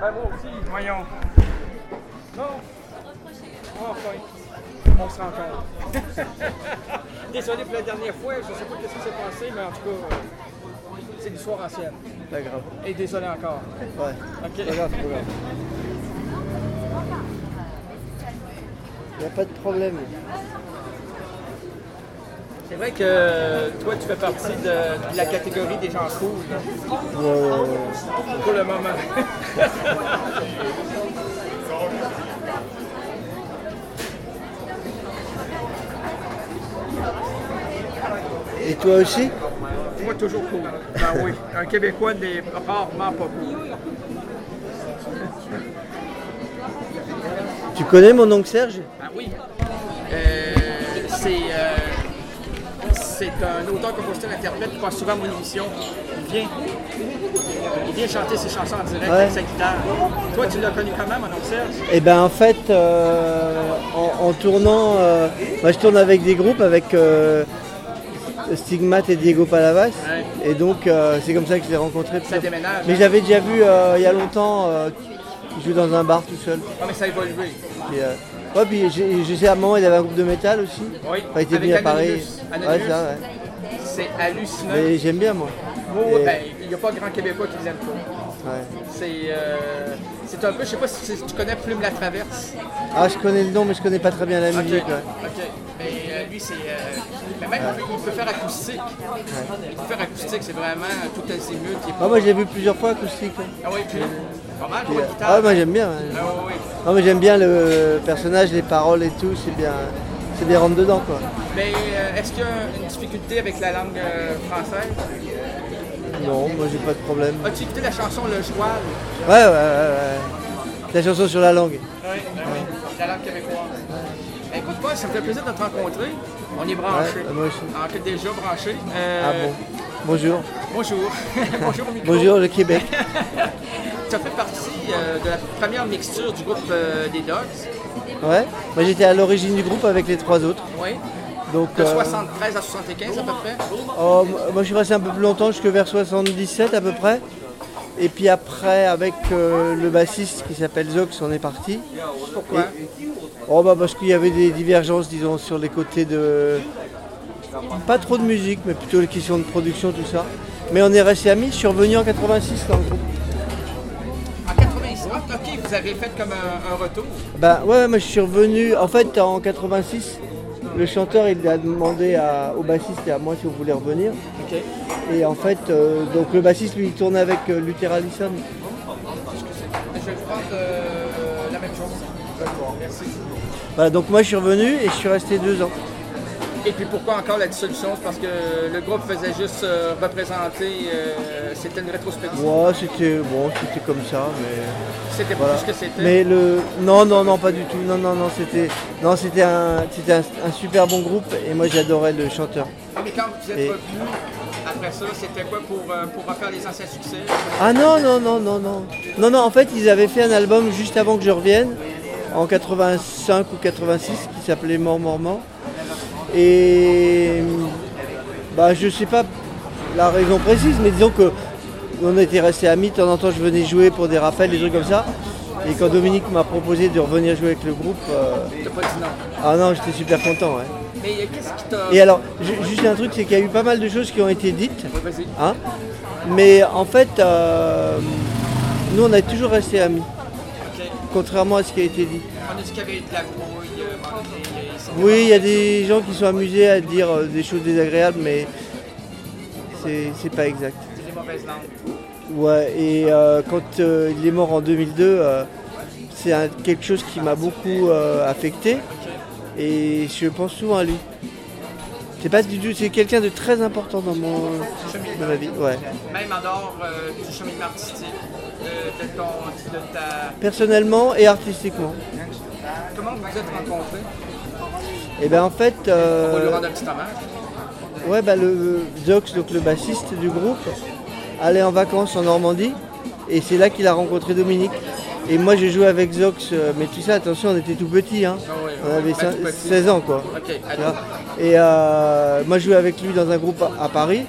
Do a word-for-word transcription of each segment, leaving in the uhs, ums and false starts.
Ben moi aussi, voyons. Non. Enfin, on se rencontre. Désolé pour la dernière fois, je ne sais pas ce qui s'est passé, mais en tout cas, c'est l'histoire ancienne. Pas grave. Et désolé encore. Ouais. Ok. Pas grave, pas grave. Il n'y a pas de problème. C'est vrai que toi, tu fais partie de, de la catégorie des gens cool. Ouais, ouais, ouais. Pour le moment. Et toi aussi? Moi, toujours cool. Ben oui, un Québécois n'est rarement pas cool. Tu connais mon oncle Serge? Ben oui. Euh, c'est, euh, c'est un auteur-compositeur-interprète qui passe souvent à mon émission. Il vient, il vient chanter ses chansons en direct Ouais. avec sa guitare. Toi, tu l'as connu comment, mon oncle Serge? Eh ben en fait, euh, en, en tournant, euh, moi je tourne avec des groupes avec euh, Stigmate et Diego Palavas, Ouais. et donc euh, c'est comme ça que je l'ai rencontré. Ça déménage. Mais hein? j'avais déjà vu euh, il y a longtemps, euh, il joue dans un bar tout seul. Ah, mais ça a évolué. Puis, euh, ouais, puis j'ai- je sais à un moment il avait un groupe de métal aussi. Oui, Enfin, il était avec venu à Paris. Anonymous. Ouais, Anonymous. ça, ouais. C'est hallucinant. Mais j'aime bien moi. Moi, Et- ben, il n'y a pas grand Québécois qui les aime pas. Ouais. C'est, euh, c'est un peu, je sais pas si tu connais Plume la Traverse. Ah, je connais le nom, mais je connais pas très bien la Ok, musique. Ouais. ok. Mais euh, lui, c'est. Euh, mais même, il peut- il peut faire acoustique. Il peut faire acoustique, c'est vraiment tout azimut. Il est Ah, pas- moi je l'ai vu plusieurs fois acoustique. Ouais. Ah oui, puis pas mal, Puis, pas euh, de guitare. ah, moi j'aime bien. Ouais. Ah oui, oui. Non, mais j'aime bien le personnage, les paroles et tout, c'est bien, c'est bien rentre dedans quoi. Mais euh, est-ce qu'il y a une difficulté avec la langue euh, française? Non, moi j'ai pas de problème. As-tu écouté la chanson Le Joual? Ouais, ouais, ouais, ouais. La chanson sur la langue. Oui, la langue québécoise. Ben, écoute, Paul, ça me fait plaisir de te rencontrer. On est branchés. Ouais, moi aussi. En fait, déjà branchés. Euh, Ah bon. Bonjour. Bonjour. Bonjour au micro. Bonjour le Québec. Tu as fait partie euh, de la première mixture du groupe euh, des Dogs. Ouais. Moi j'étais à l'origine du groupe avec les trois autres. Oui. Donc, De euh, soixante-treize à soixante-quinze à peu près. oh, moi je suis resté un peu plus longtemps, jusque vers soixante-dix-sept à peu près. Et puis après, avec euh, le bassiste qui s'appelle Zox, on est parti. Pourquoi? Oh bah parce qu'il y avait des divergences, disons, sur les côtés de... Pas trop de musique, mais plutôt les questions de production, tout ça. Mais on est resté amis, je suis revenu en quatre-vingt-six dans le groupe. En quatre-vingt-six, ok, vous avez fait comme un, un retour. Bah ouais, moi je suis revenu, en fait en quatre-vingt-six, le chanteur il a demandé à- au bassiste et à moi si on voulait revenir. Ok. Et en fait, euh, donc le bassiste lui il tournait avec euh, Luther Allison. Je vais prendre euh, la même chose. D'accord, merci. Voilà, donc moi je suis revenu et je suis resté deux ans. Et puis pourquoi encore la dissolution? C'est parce que le groupe faisait juste euh, représenter, euh, c'était une rétrospective. Ouais, c'était bon, c'était comme ça, mais C'était pas voilà. tout ce que c'était. Mais le non non non pas du tout. Non non non, c'était non, c'était un c'était un, un super bon groupe et moi j'adorais le chanteur. Mais quand vous êtes Et- revenu après ça, c'était quoi pour, euh, pour refaire les anciens succès? Ah non non non non non. Non non, en fait, ils avaient fait un album juste avant que je revienne en quatre-vingt-cinq ou quatre-vingt-six qui s'appelait Mort Mort Mort. Et bah je sais pas la raison précise, mais disons que on était restés amis, de temps en temps je venais jouer pour des rappels, des trucs comme ça. Et quand Dominique m'a proposé de revenir jouer avec le groupe, euh, T'as pas dit non. ah non, j'étais super content. Ouais. Mais euh, qu'est-ce qui t'a... Et alors, ju- juste un truc, c'est qu'il y a eu pas mal de choses qui ont été dites, Ouais, vas-y. hein, mais en fait, euh, nous on a toujours resté amis, Ok. contrairement à ce qui a été dit. On a dit qu'il y avait de la brouille, euh, bon, des- c'était Oui, il y a des gens qui sont amusés à dire euh, des choses désagréables, mais c'est c'est pas exact. des mauvaises langues. Ouais, et euh, quand euh, il est mort en deux mille deux, euh, c'est un- quelque chose qui m'a beaucoup euh, affecté, et je pense souvent à lui. C'est pas du tout, c'est quelqu'un de très important dans mon dans ma vie. Ouais. Même en dehors euh, du cheminement artistique, de, de, ton, de ta... Personnellement et artistiquement. Comment vous vous êtes rencontrés? Et ben en fait, On va lui euh, rendre un petit hommage. ouais, bah, le Zox, donc le bassiste du groupe, allait en vacances en Normandie, et c'est là qu'il a rencontré Dominique. Et moi j'ai joué avec Zox, euh, mais tout ça, attention, on était tout petits, hein. Ah ouais, On avait ouais, cin- tout petit. seize ans quoi. Ok, Tu vois. attends. Et euh, moi je jouais avec lui dans un groupe à, à Paris.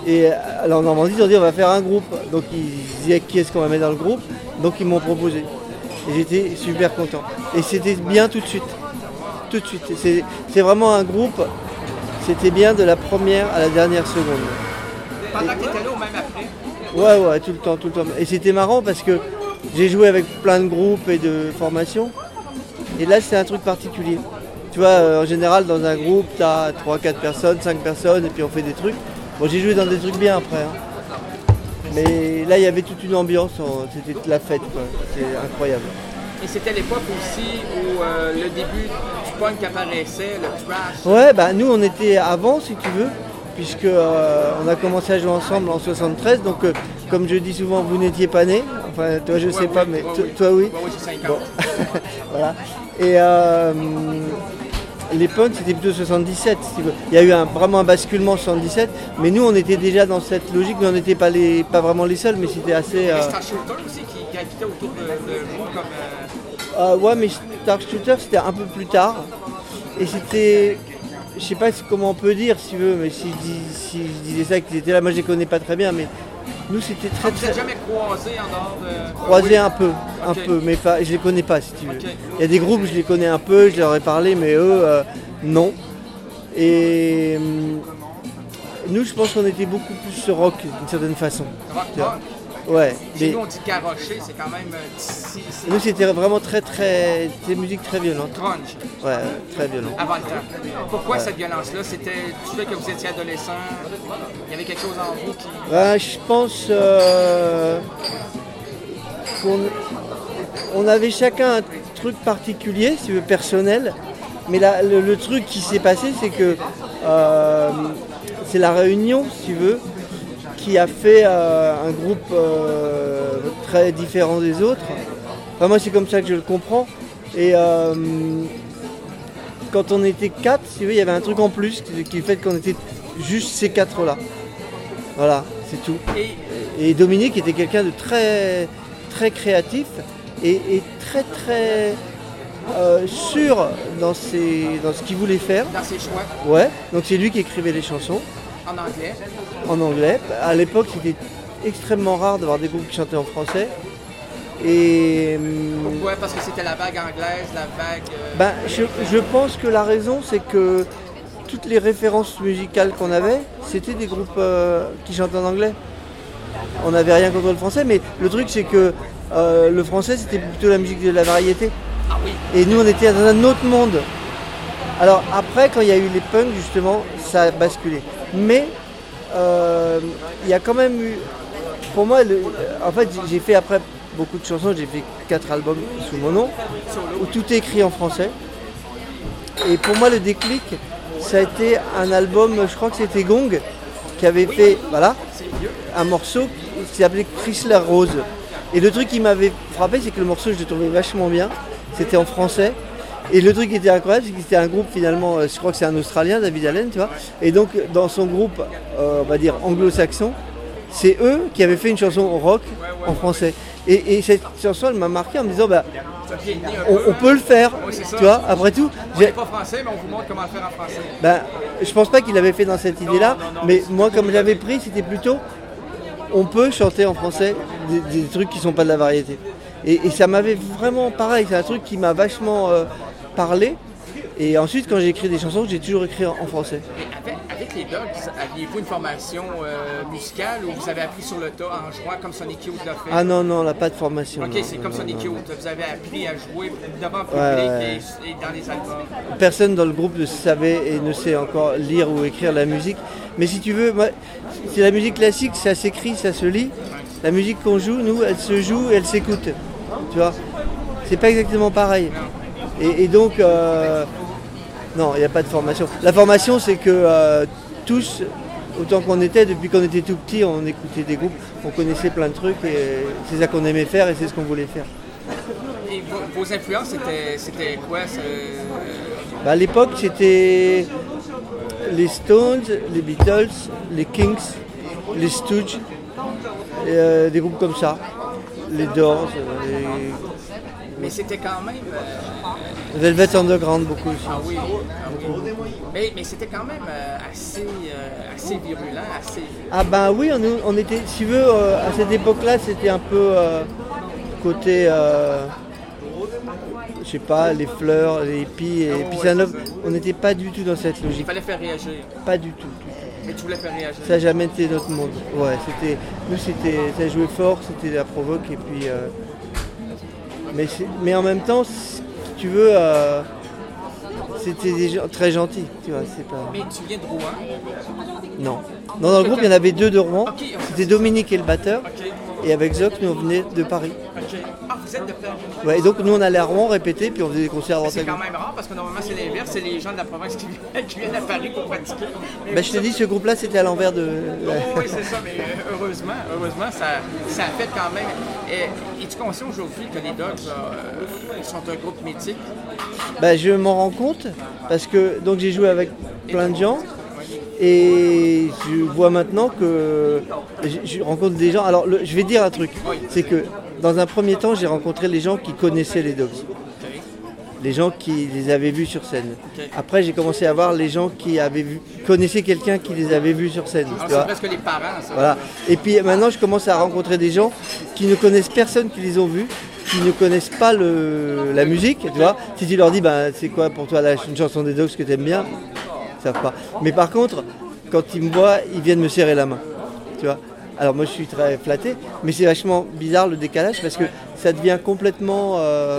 Et alors en Normandie, ils ont dit on va faire un groupe. Donc ils disaient qui est-ce qu'on va mettre dans le groupe. Donc ils m'ont proposé. Et j'étais super content. Et c'était bien tout de suite. Tout de suite. C'est, c'est vraiment un groupe, c'était bien de la première à la dernière seconde. Pendant que tu étais là ou même après? Ouais, ouais, tout le temps, tout le temps. Et c'était marrant parce que j'ai joué avec plein de groupes et de formations. Et là, c'est un truc particulier. Tu vois, euh, en général, dans un groupe, tu as trois quatre personnes, cinq personnes, et puis on fait des trucs. Bon, j'ai joué dans des trucs bien après. Hein. Mais là, il y avait toute une ambiance, c'était la fête, quoi. C'est incroyable. Et c'était l'époque aussi où euh, le début du punk apparaissait, le thrash. Ouais, bah nous, on était avant, si tu veux, puisque euh, on a commencé à jouer ensemble en soixante-treize. Donc, euh, comme je dis souvent, vous n'étiez pas né. Enfin, toi, je ouais, sais oui, pas, mais ouais, to- oui. toi, oui. Ouais, oui, j'ai cinq ans. Bon. Voilà. Et euh, les punks, c'était plutôt soixante-dix-sept, si tu veux. Il y a eu un, vraiment un basculement en soixante-dix-sept, mais nous, on était déjà dans cette logique, mais on n'était pas, les, pas vraiment les seuls, mais c'était assez... Euh... Euh... Star Shooter aussi qui gravitait autour de, de vous comme... Euh... Euh, ouais, mais Star Shooter, c'était un peu plus tard. Et c'était... Je sais pas comment on peut dire, si tu veux, mais si, si je disais ça, qu'ils étaient là, moi je les connais pas très bien, mais nous c'était très... Ah, vous n'êtes jamais croisés en dehors de... Croisés oui. un peu, un okay. peu, mais pas, je les connais pas, si tu veux. Okay. Il y a des groupes, je les connais un peu, je leur ai parlé, mais eux, euh, non. Et... Euh, nous, je pense qu'on était beaucoup plus rock, d'une certaine façon. Rock, rock. Ouais. Chez mais... nous, on dit garrocher, c'est quand même... Si, si... Nous, c'était vraiment très, très... C'était musique très violente. Grunge. Ouais, très violente. Avant le temps. Pourquoi ouais. cette violence-là? C'était du fait que vous étiez adolescent? Il y avait quelque chose en vous qui... Ouais, je pense euh, qu'on on avait chacun un truc particulier, si tu veux, personnel. Mais là, le, le truc qui s'est passé, c'est que euh, c'est la Réunion, si tu veux, qui a fait euh, un groupe euh, très différent des autres. Enfin, moi, c'est comme ça que je le comprends. Et euh, quand on était quatre, si tu veux, il y avait un truc en plus qui, qui fait qu'on était juste ces quatre-là. Voilà, c'est tout. Et, et Dominique était quelqu'un de très, très créatif et, et très, très euh, sûr dans, ses, dans ce qu'il voulait faire. Dans ses choix. Ouais, donc c'est lui qui écrivait les chansons. En anglais. En anglais. À l'époque, c'était extrêmement rare d'avoir des groupes qui chantaient en français. Et pourquoi? Parce que c'était la vague anglaise, la vague... Euh... Ben, je, je pense que la raison, c'est que toutes les références musicales qu'on avait, c'était des groupes euh, qui chantent en anglais. On n'avait rien contre le français, mais le truc, c'est que euh, le français, c'était plutôt la musique de la variété. Ah oui. Et nous, on était dans un autre monde. Alors après, quand il y a eu les punks, justement, ça a basculé. Mais euh, il y a quand même eu... Pour moi, le, en fait, j'ai fait après beaucoup de chansons, j'ai fait quatre albums sous mon nom, où tout est écrit en français. Et pour moi, le déclic, ça a été un album, je crois que c'était Gong, qui avait fait, voilà, un morceau qui s'appelait Chrysler Rose. Et le truc qui m'avait frappé, c'est que le morceau, je le trouvais vachement bien. C'était en français. Et le truc qui était incroyable, c'est que c'était un groupe finalement, je crois que c'est un Australien, David Allen, tu vois. Et donc, dans son groupe, euh, on va dire anglo-saxon, c'est eux qui avaient fait une chanson rock en français. Et, et cette chanson, elle m'a marqué en me disant, bah, on, on peut le faire, oui, tu vois. Après tout, on n'est pas français, mais on vous montre comment le faire en français. Ben, je pense pas qu'il l'avait fait dans cette idée-là, non, non, non, mais moi, comme j'avais pris, c'était plutôt, on peut chanter en français des, des trucs qui sont pas de la variété. Et, et ça m'avait vraiment pareil, c'est un truc qui m'a vachement euh, parlé. Et ensuite, quand j'ai écrit des chansons, j'ai toujours écrit en français. Et avec, avec les Dogs, aviez-vous une formation euh, musicale ou vous avez appris sur le tas en jouant comme Sonic Youth l'a fait? Ah non, non, on n'a pas de formation. Ok, non, c'est non, comme non, Sonic non, Youth, non. vous avez appris à jouer devant le public Ouais, ouais. Et, et dans les albums. Personne dans le groupe ne savait et ne sait encore lire ou écrire la musique. Mais si tu veux, moi, c'est la musique classique, ça s'écrit, ça se lit. La musique qu'on joue, nous, elle se joue et elle s'écoute. Tu vois, c'est pas exactement pareil. Et, et donc, euh, non, il n'y a pas de formation. La formation, c'est que euh, tous, autant qu'on était, depuis qu'on était tout petit, on écoutait des groupes, on connaissait plein de trucs et c'est ça qu'on aimait faire et c'est ce qu'on voulait faire. Et vos, vos influences, c'était, c'était quoi? Bah, à l'époque, c'était les Stones, les Beatles, les Kings, les Stooges, et, euh, des groupes comme ça. les Doors, les... Mais c'était quand même... Euh... Velvet Underground beaucoup aussi. Ah oui, ah oui. Mais, mais c'était quand même euh, assez, euh, assez virulent, assez... Ah ben oui, on, on était, si tu veux, euh, à cette époque-là, c'était un peu euh, côté... Euh, je sais pas, les fleurs, les hippies, et oh, puis ouais, ça, on n'était pas du tout dans cette logique. Il fallait faire réagir. Pas du tout. Mais tu voulais faire réagir. Ça n'a jamais été notre monde. Ouais, c'était, nous, c'était, ça jouait fort, c'était la provoque, et puis... Euh, mais, mais en même temps, si tu veux, euh, c'était des gens très gentils, tu vois, c'est pas... Mais tu viens de Rouen? Non. Non, dans le groupe, il y en avait deux de Rouen. Okay, okay. C'était Dominique et le batteur. Okay. Et avec Zox, nous, on venait de Paris. Okay. Ah, vous êtes de Paris? Ouais, et donc, nous, on allait à Rouen répéter, puis on faisait des concerts à droite à C'est gauche. quand même rare, parce que normalement, c'est l'inverse. C'est les gens de la province qui viennent, qui viennent à Paris pour pratiquer. Ben, je te dis, ce groupe-là, c'était à l'envers de... Oh, oui, c'est ça, mais heureusement, heureusement, ça, ça a fait quand même... Et, es-tu conscient aujourd'hui que les Dogs euh, sont un groupe mythique? Ben, je m'en rends compte, parce que donc j'ai joué avec plein de gens, et je vois maintenant que je, je rencontre des gens... Alors, le, je vais dire un truc, c'est que dans un premier temps, j'ai rencontré les gens qui connaissaient les Dogs. Les gens qui les avaient vus sur scène. Okay. Après, j'ai commencé à voir les gens qui avaient vu, connaissaient quelqu'un qui les avait vus sur scène. Ah, c'est presque les parents, ça. Voilà. Et puis maintenant, je commence à rencontrer des gens qui ne connaissent personne qui les ont vus, qui ne connaissent pas le, la musique, tu vois. Si tu leur dis, ben, c'est quoi pour toi là, une chanson des Dogs que tu aimes bien, ils savent pas. Mais par contre, quand ils me voient, ils viennent me serrer la main, tu vois. Alors moi, je suis très flatté, mais c'est vachement bizarre le décalage parce que ça devient complètement... Euh,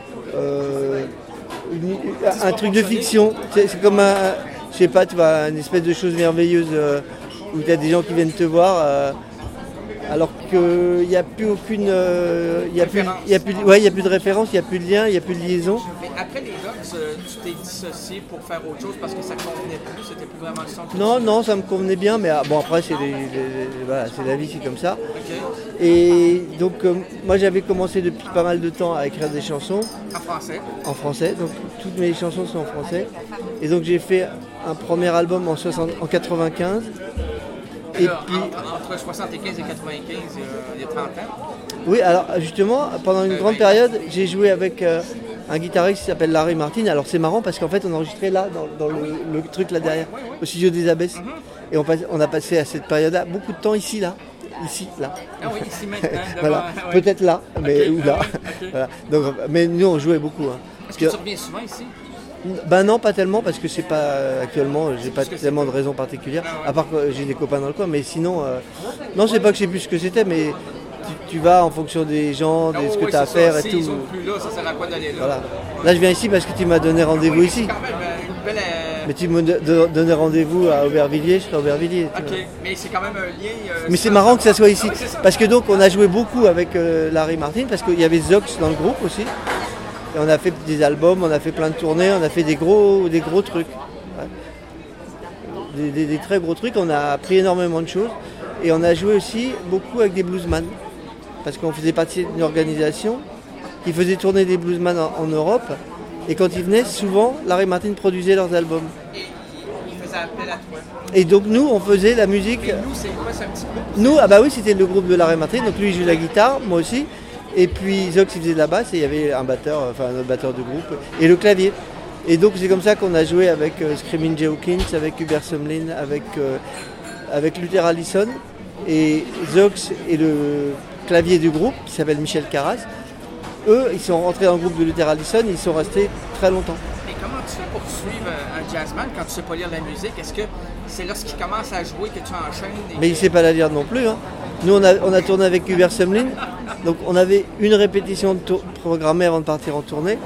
Euh, une, un truc de fiction, c'est, c'est comme un, je sais pas, tu vois, une espèce de chose merveilleuse euh, où tu as des gens qui viennent te voir euh, alors qu'il n'y a plus aucune, il euh, n'y a, plus, y a, plus, ouais, y a plus de référence, il n'y a plus de lien, il n'y a plus de liaison. Mais après les Dogs, tu t'es dissocié pour faire autre chose parce que ça ne convenait plus, c'était plus vraiment le son. Non, non, ça me convenait bien, mais bon après c'est, les, les, voilà, c'est la vie, c'est comme ça. Okay. Et donc euh, moi j'avais commencé depuis pas mal de temps à écrire des chansons. En français? En français, donc toutes mes chansons sont en français. Et donc j'ai fait un premier album en, soixante, en quatre-vingt-quinze. Et là, puis, entre soixante-quinze et quatre-vingt-quinze, il y a trente ans? Oui, alors justement, pendant une grande période, j'ai joué avec euh, un guitariste qui s'appelle Larry Martin. Alors c'est marrant parce qu'en fait on enregistrait là, dans, dans le, le truc là derrière, au studio des Abbesses. Mm-hmm. Et on, passe, on a passé à cette période-là beaucoup de temps ici, là. Ici, là. Ah oui, ici maintenant. Voilà. Ouais. Peut-être là, mais okay, ou là. Okay. Voilà. Donc, mais nous on jouait beaucoup. Hein. Est-ce que, que tu reviens souvent ici? Ben non, pas tellement, parce que c'est pas actuellement, j'ai pas tellement de raison particulière, à part que j'ai des copains dans le coin, mais sinon, euh, non, c'est pas que je sais plus ce que c'était, mais tu, tu vas en fonction des gens, de oh, ce que oui, tu as à faire si et tout. Ils sont plus là, ça sert à quoi d'aller là? Voilà. Là, je viens ici parce que tu m'as donné rendez-vous oui, ici. Quand même une belle, euh... Mais tu me donnais rendez-vous à Aubervilliers, je serai à Aubervilliers. Ok, vois. Mais c'est quand même un lien. Euh, mais c'est marrant que ça soit ici, ah, oui, parce que donc on a joué beaucoup avec euh, Larry Martin, parce qu'il y avait Zox dans le groupe aussi. Et on a fait des albums, on a fait plein de tournées, on a fait des gros, des gros trucs. Ouais. Des, des, des très gros trucs, on a appris énormément de choses. Et on a joué aussi beaucoup avec des bluesman. Parce qu'on faisait partie d'une organisation qui faisait tourner des bluesman en, en Europe. Et quand ils venaient, souvent, Larry Martin produisait leurs albums. Et il faisait appel à toi. Et donc nous, on faisait la musique... Et nous, c'est quoi, c'est un petit groupe? Nous, ah bah oui, c'était le groupe de Larry Martin. Donc lui, il jouait la guitare, moi aussi. Et puis Zox il faisait de la basse et il y avait un batteur, enfin un autre batteur de groupe, et le clavier. Et donc c'est comme ça qu'on a joué avec euh, Screaming Jay Hawkins, avec Hubert Sumlin, avec, euh, avec Luther Allison. Et Zox et le clavier du groupe, qui s'appelle Michel Carras, eux, ils sont rentrés dans le groupe de Luther Allison et ils sont restés très longtemps. Et comment tu fais pour suivre un jazzman quand tu ne sais pas lire la musique? Est-ce que c'est lorsqu'il commence à jouer que tu enchaînes? Et Mais que... il ne sait pas la lire non plus. Hein. Nous, on a, on a tourné avec Hubert Sumlin. Donc on avait une répétition de tour- programmée avant de partir en tournée.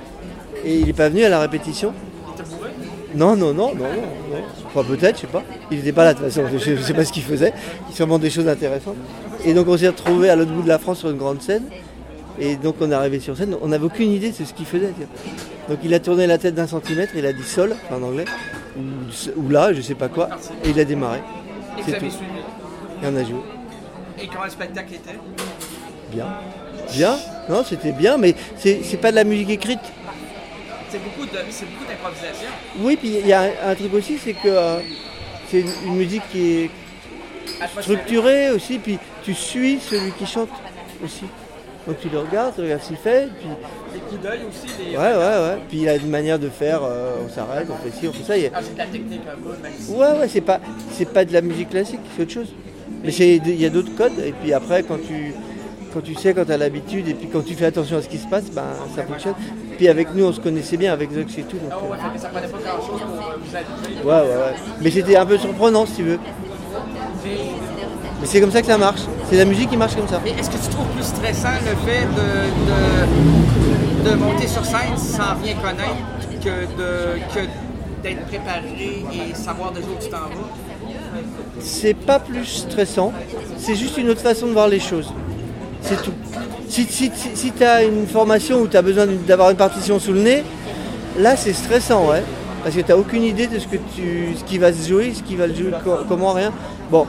Et il n'est pas venu à la répétition. Il était bourré? Non, non, non, non, non. Enfin peut-être, je sais pas. Il n'était pas là de toute façon, je ne sais pas ce qu'il faisait. Il sûrement des choses intéressantes. Et donc on s'est retrouvés à l'autre bout de la France sur une grande scène. Et donc on est arrivé sur scène, on n'avait aucune idée de ce qu'il faisait. Donc il a tourné la tête d'un centimètre, il a dit sol, en anglais, ou, ou là, je sais pas quoi, et il a démarré. Et c'est vous avez tout. suivi? Et on a joué. Et comment le spectacle était? Bien. Bien. Non, c'était bien, mais c'est, c'est pas de la musique écrite. C'est beaucoup, de, c'est beaucoup d'improvisation. Oui, puis il y a un, un truc aussi, c'est que euh, c'est une, une musique qui est structurée aussi, puis tu suis celui qui chante aussi. Donc tu le regardes, tu regardes ce qu'il fait, puis... Les coups d'œil aussi. Les... Ouais, ouais, ouais. Puis il a une manière de faire, euh, on s'arrête, on fait ci, on fait ça. Il y a... Ah, c'est de la technique un peu, même si... Ouais, ouais, c'est pas, c'est pas de la musique classique, c'est autre chose. Mais c'est, il y a d'autres codes, et puis après, quand tu, quand tu sais, quand tu as l'habitude, et puis quand tu fais attention à ce qui se passe, ben, ça fonctionne. Puis avec nous, on se connaissait bien, avec Zox et tout. Donc, oh, ouais, euh... ça prenait pas grand-chose pour euh, vous habituer. Ouais, ouais, ouais. Mais c'était un peu surprenant, si tu veux. Mais... Mais c'est comme ça que ça marche. C'est la musique qui marche comme ça. Mais est-ce que tu trouves plus stressant le fait de, de, de monter sur scène sans rien connaître que, de, que d'être préparé et savoir déjà où tu t'en vas? C'est pas plus stressant, c'est juste une autre façon de voir les choses. C'est tout. Si, si, si, si tu as une formation où tu as besoin d'avoir une partition sous le nez, là c'est stressant, ouais. Parce que tu n'as aucune idée de ce, que tu, ce qui va se jouer, ce qui va le jouer, comment, rien. Bon.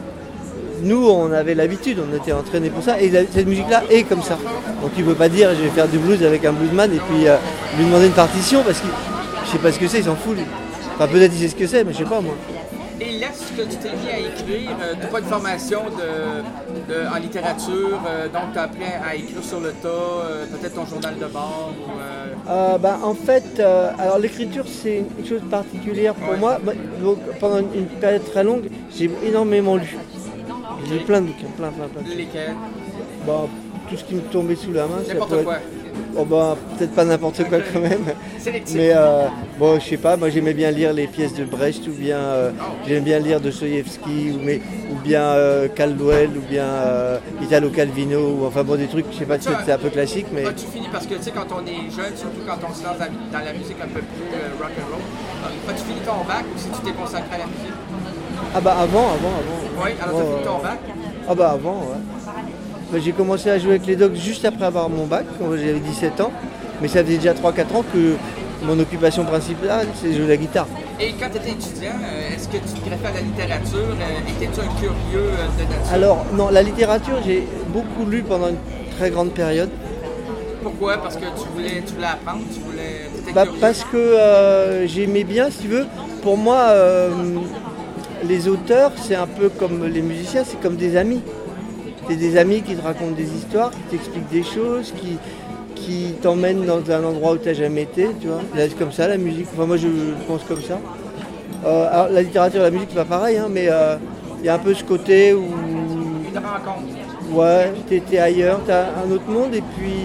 Nous, on avait l'habitude, on était entraînés pour ça, et la, cette musique-là est comme ça. Donc tu ne peux pas dire je vais faire du blues avec un bluesman et puis euh, lui demander une partition parce qu'il je sais pas ce que c'est, il s'en fout lui. Enfin peut-être il sait ce que c'est, mais je sais pas moi. Et là, ce que tu t'es mis à écrire, euh, tu n'as pas de formation de, de, en littérature, euh, donc tu as appris à écrire sur le tas, euh, peut-être ton journal de bord ou... Euh... Euh, bah, en fait, euh, alors l'écriture c'est une chose particulière pour ouais. moi. Donc, pendant une période très longue, j'ai énormément lu. J'ai lu plein de bouquins, plein, plein, plein. Lesquels? Bah, tout ce qui me tombait sous la main. N'importe quoi. Être... Oh, bah, peut-être pas n'importe quoi quand même. Sélectif. Mais euh, bon, je sais pas, moi j'aimais bien lire les pièces de Brecht ou bien euh, oh. j'aime bien lire Dostoïevski ou, mais, ou bien euh, Caldwell ou bien euh, Italo Calvino ou enfin bon des trucs, je sais pas si c'est un peu classique mais. Ah, tu finis parce que tu sais quand on est jeune, surtout quand on se lance dans la musique un peu plus euh, rock and roll, quand tu finis ton bac ou si tu t'es consacré à la musique? Ah bah avant, avant, avant. Oui, alors oh, tu as fini ton bac? Ah bah avant, ouais. Bah, j'ai commencé à jouer avec les Dogs juste après avoir mon bac, quand j'avais dix-sept ans. Mais ça faisait déjà trois quatre ans que mon occupation principale, c'est de jouer la guitare. Et quand tu étais étudiant, est-ce que tu te greffais à la littérature? Étais-tu un curieux de nature? Alors, non, la littérature, j'ai beaucoup lu pendant une très grande période. Pourquoi? Parce que tu voulais, tu voulais apprendre? Tu voulais, bah, parce que euh, j'aimais bien, si tu veux. Pour moi, euh, les auteurs, c'est un peu comme les musiciens, c'est comme des amis. C'est des amis qui te racontent des histoires, qui t'expliquent des choses, qui, qui t'emmènent dans un endroit où tu n'as jamais été, tu vois. C'est comme ça la musique, enfin moi je pense comme ça. Euh, alors la littérature et la musique c'est pas pareil, hein, mais il euh, y a un peu ce côté où... Tu te rends compte. Ouais, t'es, t'es ailleurs, t'as un autre monde et puis...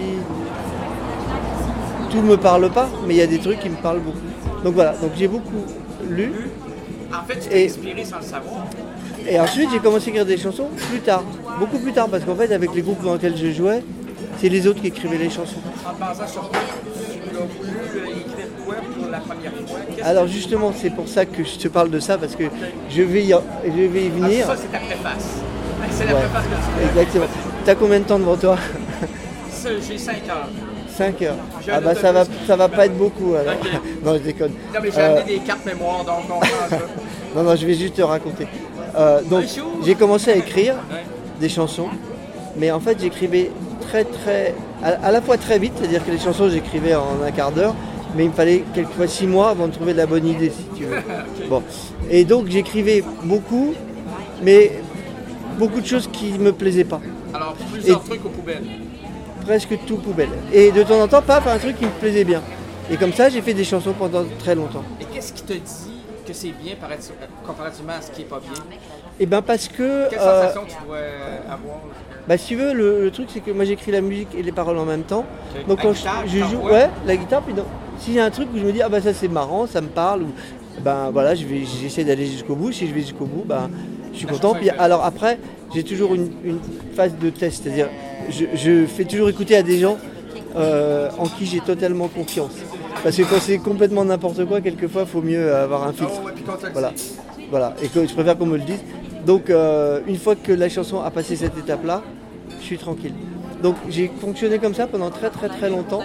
Tout me parle pas, mais il y a des trucs qui me parlent beaucoup. Donc voilà, donc j'ai beaucoup lu. En fait, tu t'es et... inspiré sans le savoir. Et ensuite, j'ai commencé à écrire des chansons plus tard, beaucoup plus tard, parce qu'en fait, avec les groupes dans lesquels je jouais, c'est les autres qui écrivaient les chansons. En basant sur quoi tu as voulu écrire quoi pour la première fois? Qu'est-ce Alors justement, c'est pour ça que je te parle de ça, parce que je vais y, je vais y venir. Ah, ça, c'est ta préface. C'est la ouais. préface que tu fais. Exactement. T'as combien de temps devant toi? J'ai cinq heures. cinq heures. Ah bah ça va, ça va pas être beaucoup alors. Okay. Non, je déconne. Non, mais j'ai euh... amené des cartes mémoire, donc on prend ça. Non, non, je vais juste te raconter. Euh, donc j'ai commencé à écrire des chansons, mais en fait j'écrivais très très, à, à la fois très vite, c'est-à-dire que les chansons j'écrivais en un quart d'heure, mais il me fallait quelquefois six mois avant de trouver de la bonne idée si tu veux. Okay. Bon, et donc j'écrivais beaucoup, mais beaucoup de choses qui me plaisaient pas. Alors plusieurs et trucs aux poubelles. Presque tout poubelle. Et de temps en temps, paf, un truc qui me plaisait bien. Et comme ça, j'ai fait des chansons pendant très longtemps. Et qu'est-ce qui te dit que c'est bien comparativement à ce qui est pas bien? Eh bien parce que... Quelle euh, sensation tu dois avoir? Bah si tu veux, le, le truc c'est que moi j'écris la musique et les paroles en même temps. Okay. Donc la quand guitare, je, je joue, ouais, la guitare, puis donc, si j'ai un truc où je me dis ah bah ça c'est marrant, ça me parle, ou ben voilà, je vais, j'essaie d'aller jusqu'au bout. Si je vais jusqu'au bout, ben je suis la content. Puis alors après, j'ai toujours une, une phase de test, c'est-à-dire je, je fais toujours écouter à des gens euh, en qui j'ai totalement confiance. Parce que quand c'est complètement n'importe quoi, quelquefois, il faut mieux avoir un filtre. Oh, ouais, voilà. Voilà. Et que je préfère qu'on me le dise. Donc, euh, une fois que la chanson a passé cette étape-là, je suis tranquille. Donc, j'ai fonctionné comme ça pendant très très très longtemps.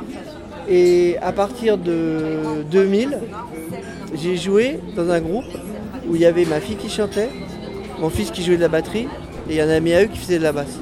Et à partir de deux mille, j'ai joué dans un groupe où il y avait ma fille qui chantait, mon fils qui jouait de la batterie, et il y en a un ami à eux qui faisait de la basse.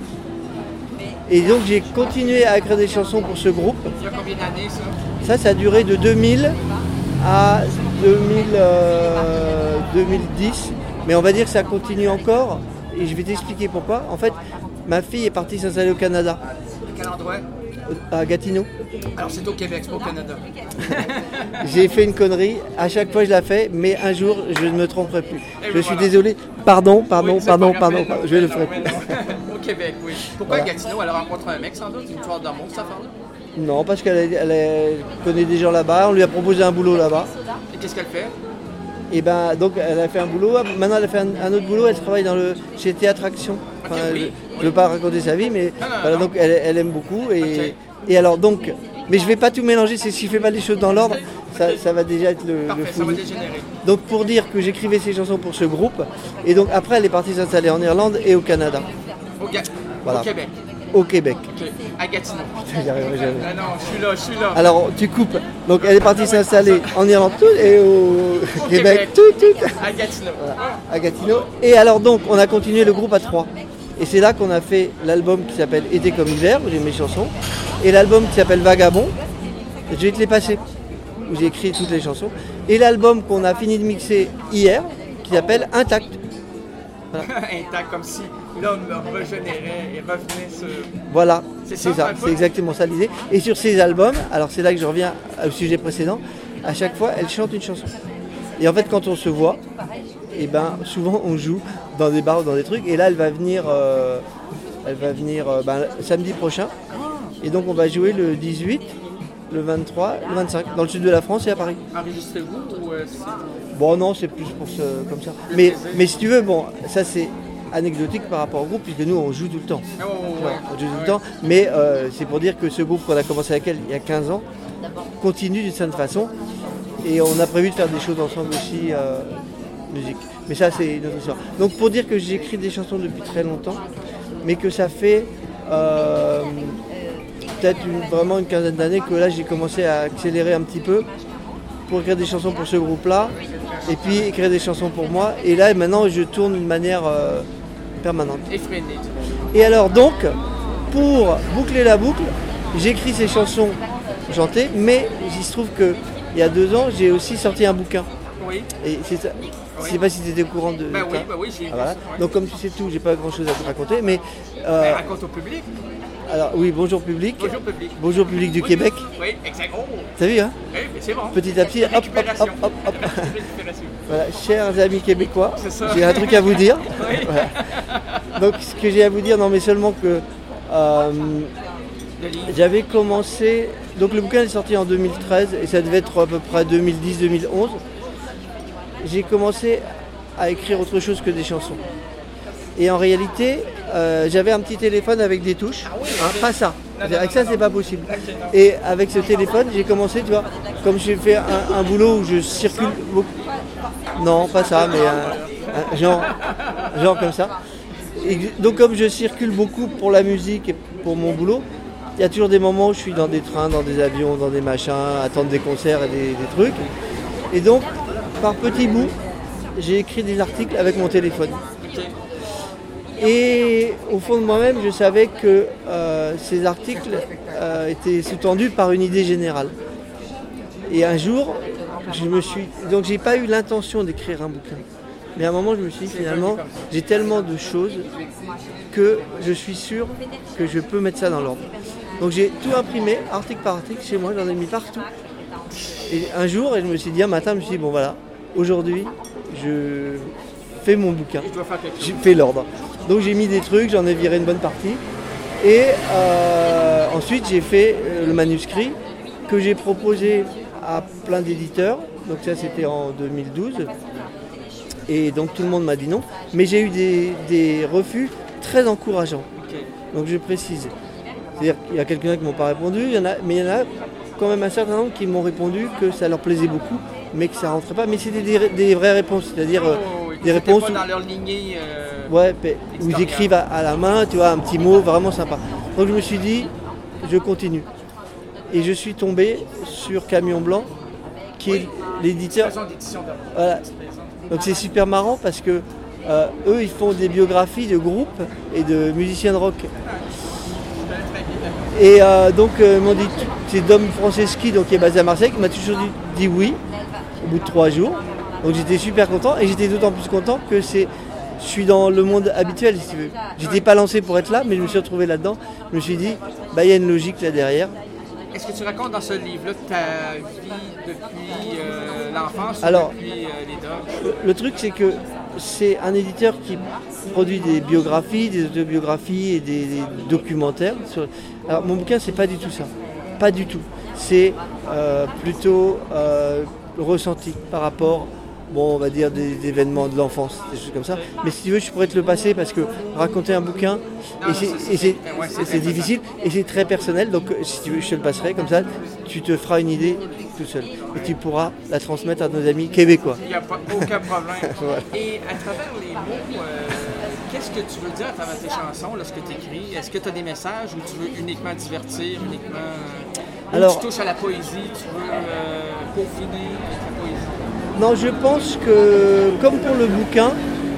Et donc j'ai continué à écrire des chansons pour ce groupe. Il y a combien d'années ça? Ça, ça a duré de deux mille à deux mille, euh, deux mille dix. Mais on va dire que ça continue encore. Et je vais t'expliquer pourquoi. En fait, ma fille est partie s'installer au Canada. quel endroit? À Gatineau. Alors c'est au Québec, c'est pas au Canada. J'ai fait une connerie, à chaque fois je la fais, mais un jour je ne me tromperai plus. Et je oui, suis voilà. désolé, pardon, pardon, Oui, c'est pardon, pas grave, pardon, mais non, je ne le mais ferai non, plus. mais non. Au Québec, oui. Pourquoi Voilà. Gatineau? Elle rencontre un mec sans doute, une histoire d'amour, cette affaire-là? Non, parce qu'elle est- elle est- connaît des gens là-bas, on lui a proposé un boulot là-bas. Et qu'est-ce qu'elle fait? Et ben donc elle a fait un boulot, maintenant elle a fait un, un autre boulot, elle travaille dans le chez Théâtre Action. Enfin, Ok, oui, je ne veux pas raconter sa vie, mais Non, non, voilà, non. donc elle, elle aime beaucoup. Et, Ok. et alors donc, mais je vais pas tout mélanger, c'est si je fais pas les choses dans l'ordre, ça, ça va déjà être le, le Parfait, ça va fouillis. dégénérer. Donc pour dire que j'écrivais ces chansons pour ce groupe, et donc après elle est partie s'installer en Irlande et au Canada, Au, Ga- Voilà. au Québec. au Québec. Ok. À Gatineau. J'y arriverai jamais. Non, non, je suis là, je suis là. Alors tu coupes, donc elle est partie s'installer en Irlande tout, et au, Au Québec, Québec. tout, tout. À Gatineau. à Gatineau. Et alors donc on a continué le groupe à trois. Et c'est là qu'on a fait l'album qui s'appelle Été comme hiver, où j'ai mes chansons, et l'album qui s'appelle Vagabond, je vais te les passer, où j'ai écrit toutes les chansons, et l'album qu'on a fini de mixer hier, qui s'appelle Intact. Intact, comme si l'homme régénérait et revenait sur... Voilà, C'est c'est ça, ça, un peu. c'est exactement ça l'idée. Et sur ces albums, alors c'est là que je reviens au sujet précédent, à chaque fois elle chante une chanson. Et en fait quand on se voit, et ben souvent on joue dans des bars ou dans des trucs, et là elle va venir, euh, elle va venir euh, ben, samedi prochain, et donc on va jouer le dix-huit, le vingt-trois, le vingt-cinq, dans le sud de la France et à Paris. Enregistrez-vous ou euh, c'est... Bon non, c'est plus pour ce, comme ça. Mais, mais si tu veux, bon, ça c'est anecdotique par rapport au groupe, puisque nous on joue tout le temps. Oh, ouais. Ouais, on joue tout le temps, mais euh, c'est pour dire que ce groupe qu'on a commencé avec elle il y a quinze ans continue d'une certaine façon, et on a prévu de faire des choses ensemble aussi, euh, musique. Mais ça c'est une autre histoire. Donc pour dire que j'écris des chansons depuis très longtemps, mais que ça fait euh, peut-être une- vraiment une quinzaine d'années que là j'ai commencé à accélérer un petit peu pour écrire des chansons pour ce groupe-là, et puis écrire des chansons pour moi, et là maintenant je tourne d'une manière euh, permanente. Effréné, tu vois. Et alors donc, pour boucler la boucle, j'écris ces chansons chantées, mais il se trouve que il y a deux ans, j'ai aussi sorti un bouquin. Oui. Et c'est ça. Je sais pas si tu étais au courant de Ben ça. oui, ben oui, j'ai Ah, voilà. vu ça, ouais. Donc comme tu sais tout, j'ai pas grand chose à te raconter, mais euh, Ben, raconte au public. alors oui, bonjour public. Bonjour public. Bonjour public du Oui, Québec. Oui, exact. Oh, T'as vu hein? oui, mais c'est bon. Petit à petit, hop, hop, Récupération. hop, hop, hop. Récupération. Voilà, chers amis québécois, C'est ça. j'ai un truc à vous dire. Oui. Voilà. Donc ce que j'ai à vous dire, non mais seulement que euh, Le livre. j'avais commencé, donc le bouquin est sorti en deux mille treize et ça devait être à peu près deux mille dix deux mille onze. J'ai commencé à écrire autre chose que des chansons. Et en réalité, euh, j'avais un petit téléphone avec des touches, hein, pas ça. Avec ça, c'est pas possible. Et avec ce téléphone, j'ai commencé, tu vois, comme j'ai fait un, un boulot où je circule beaucoup. Non, pas ça, mais un, un genre, genre comme ça. Et donc comme je circule beaucoup pour la musique et pour mon boulot, il y a toujours des moments où je suis dans des trains, dans des avions, dans des machins, attendre des concerts et des, des trucs. Et donc, par petits bouts, j'ai écrit des articles avec mon téléphone. Ok. Et au fond de moi-même, je savais que euh, ces articles euh, étaient sous-tendus par une idée générale. Et un jour, je me suis... Donc j'ai pas eu l'intention d'écrire un bouquin. Mais à un moment, je me suis dit, finalement, j'ai tellement de choses que je suis sûr que je peux mettre ça dans l'ordre. Donc j'ai tout imprimé, article par article, chez moi, j'en ai mis partout. Et un jour, et je me suis dit, un matin, je me suis dit, bon voilà, aujourd'hui, je fais mon bouquin. Je dois faire quelque chose. J'ai fait l'ordre. Donc j'ai mis des trucs, j'en ai viré une bonne partie. Et euh, ensuite j'ai fait euh, le manuscrit que j'ai proposé à plein d'éditeurs. Donc ça c'était en deux mille douze. Et donc tout le monde m'a dit non. Mais j'ai eu des, des refus très encourageants. Ok. Donc je précise. C'est-à-dire qu'il y a quelques-uns qui ne m'ont pas répondu, il y en a, mais il y en a quand même un certain nombre qui m'ont répondu que ça leur plaisait beaucoup, mais que ça ne rentrait pas. Mais c'était des, des vraies réponses, c'est-à-dire euh, Oh, oui. des C'était réponses pas où- dans leur lignée. euh, ouais, pe- où ils écrivent à, à la main, tu vois, un petit mot vraiment sympa. Donc je me suis dit, je continue. Et je suis tombé sur Camion Blanc, qui est l'éditeur. Maison d'édition de- Voilà. Donc c'est super marrant parce que euh, eux, ils font des biographies de groupes et de musiciens de rock. Et euh, donc euh, ils m'ont dit, c'est Dom Franceschi, donc qui est basé à Marseille, qui m'a toujours dit, dit oui, au bout de trois jours. Donc j'étais super content, et j'étais d'autant plus content que c'est je suis dans le monde habituel, si tu veux. J'étais pas lancé pour être là, mais je me suis retrouvé là-dedans. Je me suis dit, bah il y a une logique là derrière. Est-ce que tu racontes dans ce livre-là ta vie depuis euh, l'enfance Alors, ou depuis euh, les dogs? Le, le truc, c'est que c'est un éditeur qui produit des biographies, des autobiographies et des, des documentaires. Sur... Alors, mon bouquin, c'est pas du tout ça. Pas du tout. C'est euh, plutôt euh, ressenti par rapport, bon, on va dire, des, des événements de l'enfance, des choses comme ça. Mais si tu veux, je pourrais te le passer parce que raconter un bouquin, Non, et c'est, non, c'est- et c'est- ouais, c'est c'est- c'est difficile et c'est très personnel. Donc, si tu veux, je te le passerai comme ça, tu te feras une idée tout seul. Et tu pourras la transmettre à nos amis québécois. Il n'y a pas, aucun problème. Voilà. Et à travers les mots, euh, qu'est-ce que tu veux dire à travers tes chansons lorsque tu écris? Est-ce que tu as des messages ou tu veux uniquement divertir, uniquement... Ou Alors- tu touches à la poésie, tu veux euh, peaufiner avec la poésie? Non, je pense que, comme pour le bouquin,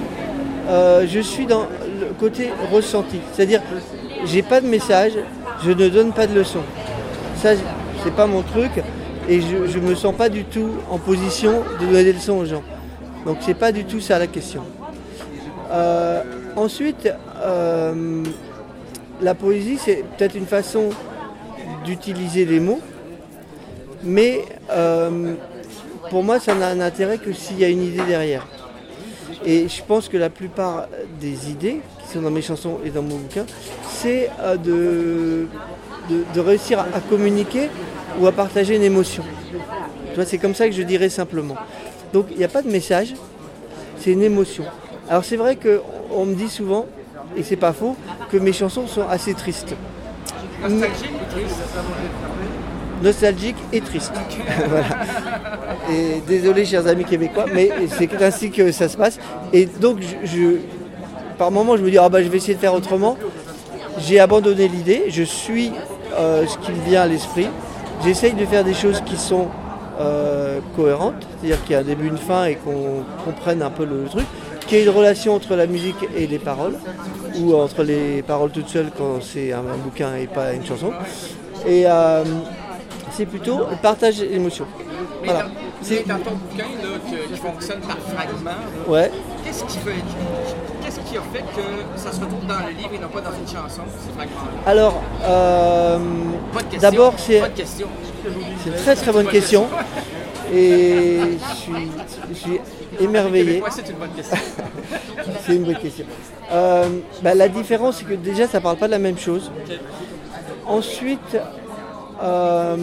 euh, je suis dans le côté ressenti. C'est-à-dire, j'ai pas de message, je ne donne pas de leçons. Ça, c'est pas mon truc, et je, je me sens pas du tout en position de donner des leçons aux gens. Donc, c'est pas du tout ça la question. Euh, ensuite, euh, la poésie, c'est peut-être une façon d'utiliser les mots, mais euh, pour moi, ça n'a un intérêt que s'il y a une idée derrière. Et je pense que la plupart des idées qui sont dans mes chansons et dans mon bouquin, c'est euh, de, de, de réussir à, à communiquer ou à partager une émotion. Tu vois, c'est comme ça que je dirais simplement. Donc, il n'y a pas de message, c'est une émotion. Alors, c'est vrai qu'on me dit souvent, et c'est pas faux, que mes chansons sont assez tristes. Nostalgique ou triste? Nostalgique et triste. Voilà. Et désolé, chers amis québécois, mais c'est ainsi que ça se passe. Et donc, je, je- par moments, je me dis, ah bah, je vais essayer de faire autrement. J'ai abandonné l'idée, je suis euh, ce qui me vient à l'esprit. J'essaye de faire des choses qui sont euh, cohérentes, c'est-à-dire qu'il y a un début, une fin et qu'on comprenne un peu le truc, qu'il y ait une relation entre la musique et les paroles, ou entre les paroles toutes seules quand c'est un, un bouquin et pas une chanson. Et euh, c'est plutôt le partage d'émotions. Mais Voilà. dans, C'est- mais dans ton bouquin là, que- qui fonctionne par fragments, là, Ouais. qu'est-ce qui, fait, qu'est-ce qui a fait que ça se retrouve dans le livre et non pas dans une chanson, ces fragments-là? Alors, euh, Pas de question. d'abord, c'est Pas de question. c'est une très très bonne question. Et je suis, je suis émerveillé. Québécois, c'est une bonne question. C'est une bonne question. Euh, bah, la différence, c'est que déjà, ça parle pas de la même chose. Ensuite, euh,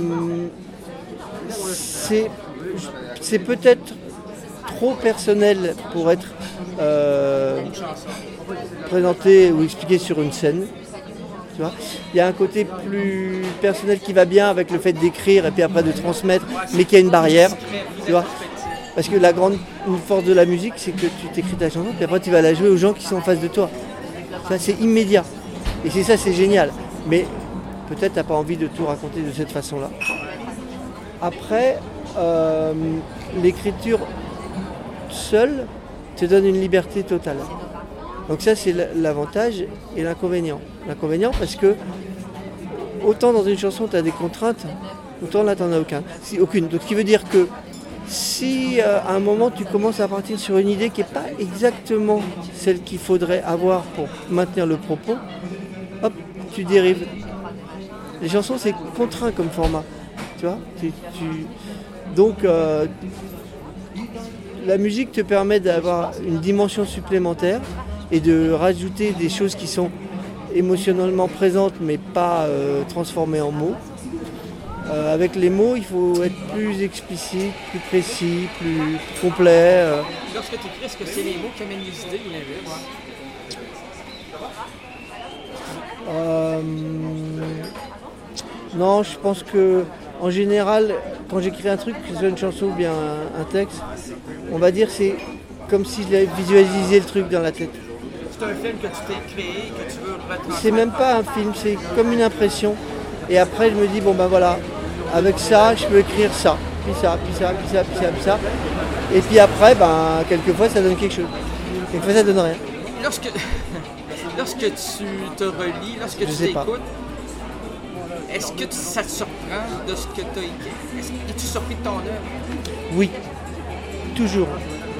c'est c'est peut-être trop personnel pour être euh, présenté ou expliqué sur une scène. Tu vois, il y a un côté plus personnel qui va bien avec le fait d'écrire et puis après de transmettre, mais qui a une barrière. Tu vois, parce que la grande une force de la musique, c'est que tu t'écris ta chanson, puis après tu vas la jouer aux gens qui sont en face de toi. Ça, c'est immédiat. Et c'est ça, c'est génial. Mais peut-être tu n'as pas envie de tout raconter de cette façon-là. Après, euh, l'écriture seule te donne une liberté totale. Donc ça, c'est l'avantage et l'inconvénient. L'inconvénient parce que autant dans une chanson tu as des contraintes, autant là tu n'en as aucun. Si, aucune. Donc ce qui veut dire que si euh, à un moment tu commences à partir sur une idée qui n'est pas exactement celle qu'il faudrait avoir pour maintenir le propos, hop, tu dérives. Les chansons, c'est contraint comme format. Tu vois, tu, tu... Donc euh, la musique te permet d'avoir une dimension supplémentaire et de rajouter des choses qui sont émotionnellement présentes mais pas euh, transformées en mots. Euh, avec les mots, il faut être plus explicite, plus précis, plus complet. euh. Lorsque tu écris, est-ce que c'est les mots qui amènent les idées ou l'inverse? Euh, non, je pense que en général, quand j'écris un truc, que ce soit une chanson ou bien un, un texte, on va dire c'est comme si je l'avais visualisé le truc dans la tête. C'est un film que tu t'es créé, que tu veux retransmettre. C'est même pas un film, c'est comme une impression. Et après, je me dis, bon ben voilà, avec ça, je peux écrire ça, puis ça, puis ça, puis ça, puis ça, puis ça. Et puis après, ben, quelquefois, ça donne quelque chose. Quelquefois, ça donne rien. Lorsque, lorsque tu te relis, lorsque Je tu sais pas. t'écoutes, est-ce que tu- ça te surprend de ce que tu as écrit? Est-ce- Es-tu surpris de ton œuvre? Oui, toujours.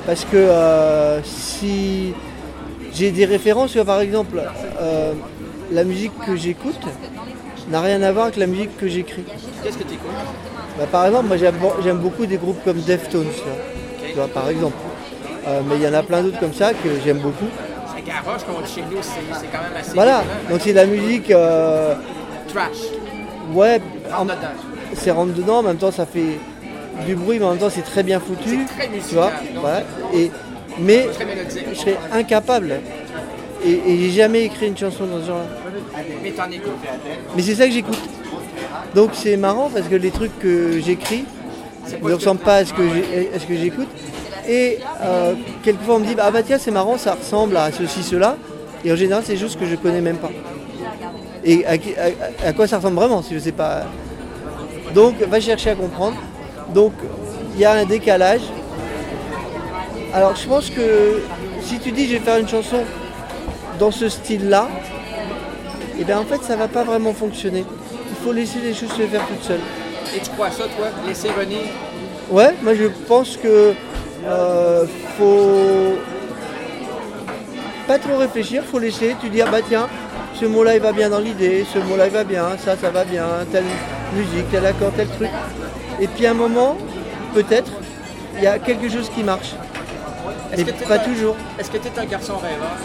Parce que euh, si j'ai des références, tu vois, par exemple, euh, la musique que j'écoute n'a rien à voir avec la musique que j'écris. Qu'est-ce que tu écoutes? Bah, par exemple, moi j'aime, j'aime beaucoup des groupes comme Deftones, tu vois, Okay. tu vois, par exemple. Euh, mais il y en a plein d'autres comme ça que j'aime beaucoup. C'est garage qu'on dit chez nous, c'est, c'est quand même assez. Voilà, évident. donc c'est de la musique, euh, Trash. ouais, En en- dedans. c'est rentre dedans, en même temps ça fait du bruit, mais en même temps c'est très bien foutu, C'est très musical, tu vois. donc- Voilà. Et, mais Très mélodique. je serais incapable. Et, et j'ai jamais écrit une chanson dans ce genre-là. Mais t'en écoutes. Mais c'est ça que j'écoute. Donc c'est marrant parce que les trucs que j'écris C'est ne pas ce que- ressemblent pas à ce que, j'ai- à ce que j'écoute. Et euh, quelquefois on me dit ah bah tiens c'est marrant, ça ressemble à ceci, cela. Et en général c'est des choses que je connais même pas. Et à, qui- à- à quoi ça ressemble vraiment si je sais pas. Donc va chercher à comprendre. Donc il y a un décalage. Alors je pense que si tu dis je vais faire une chanson dans ce style-là, et bien en fait ça va pas vraiment fonctionner. Il faut laisser les choses se faire toutes seules. Et tu crois ça, toi? Laisser venir. Ouais, moi je pense que euh, faut pas trop réfléchir, faut laisser, tu dis ah bah tiens, ce mot-là il va bien dans l'idée, ce mot-là il va bien, ça ça va bien, telle musique, tel accord, tel truc. Et puis à un moment, peut-être, il y a quelque chose qui marche. Est-ce Mais que t'es pas un- toujours. Est-ce que tu es un garçon rêveur?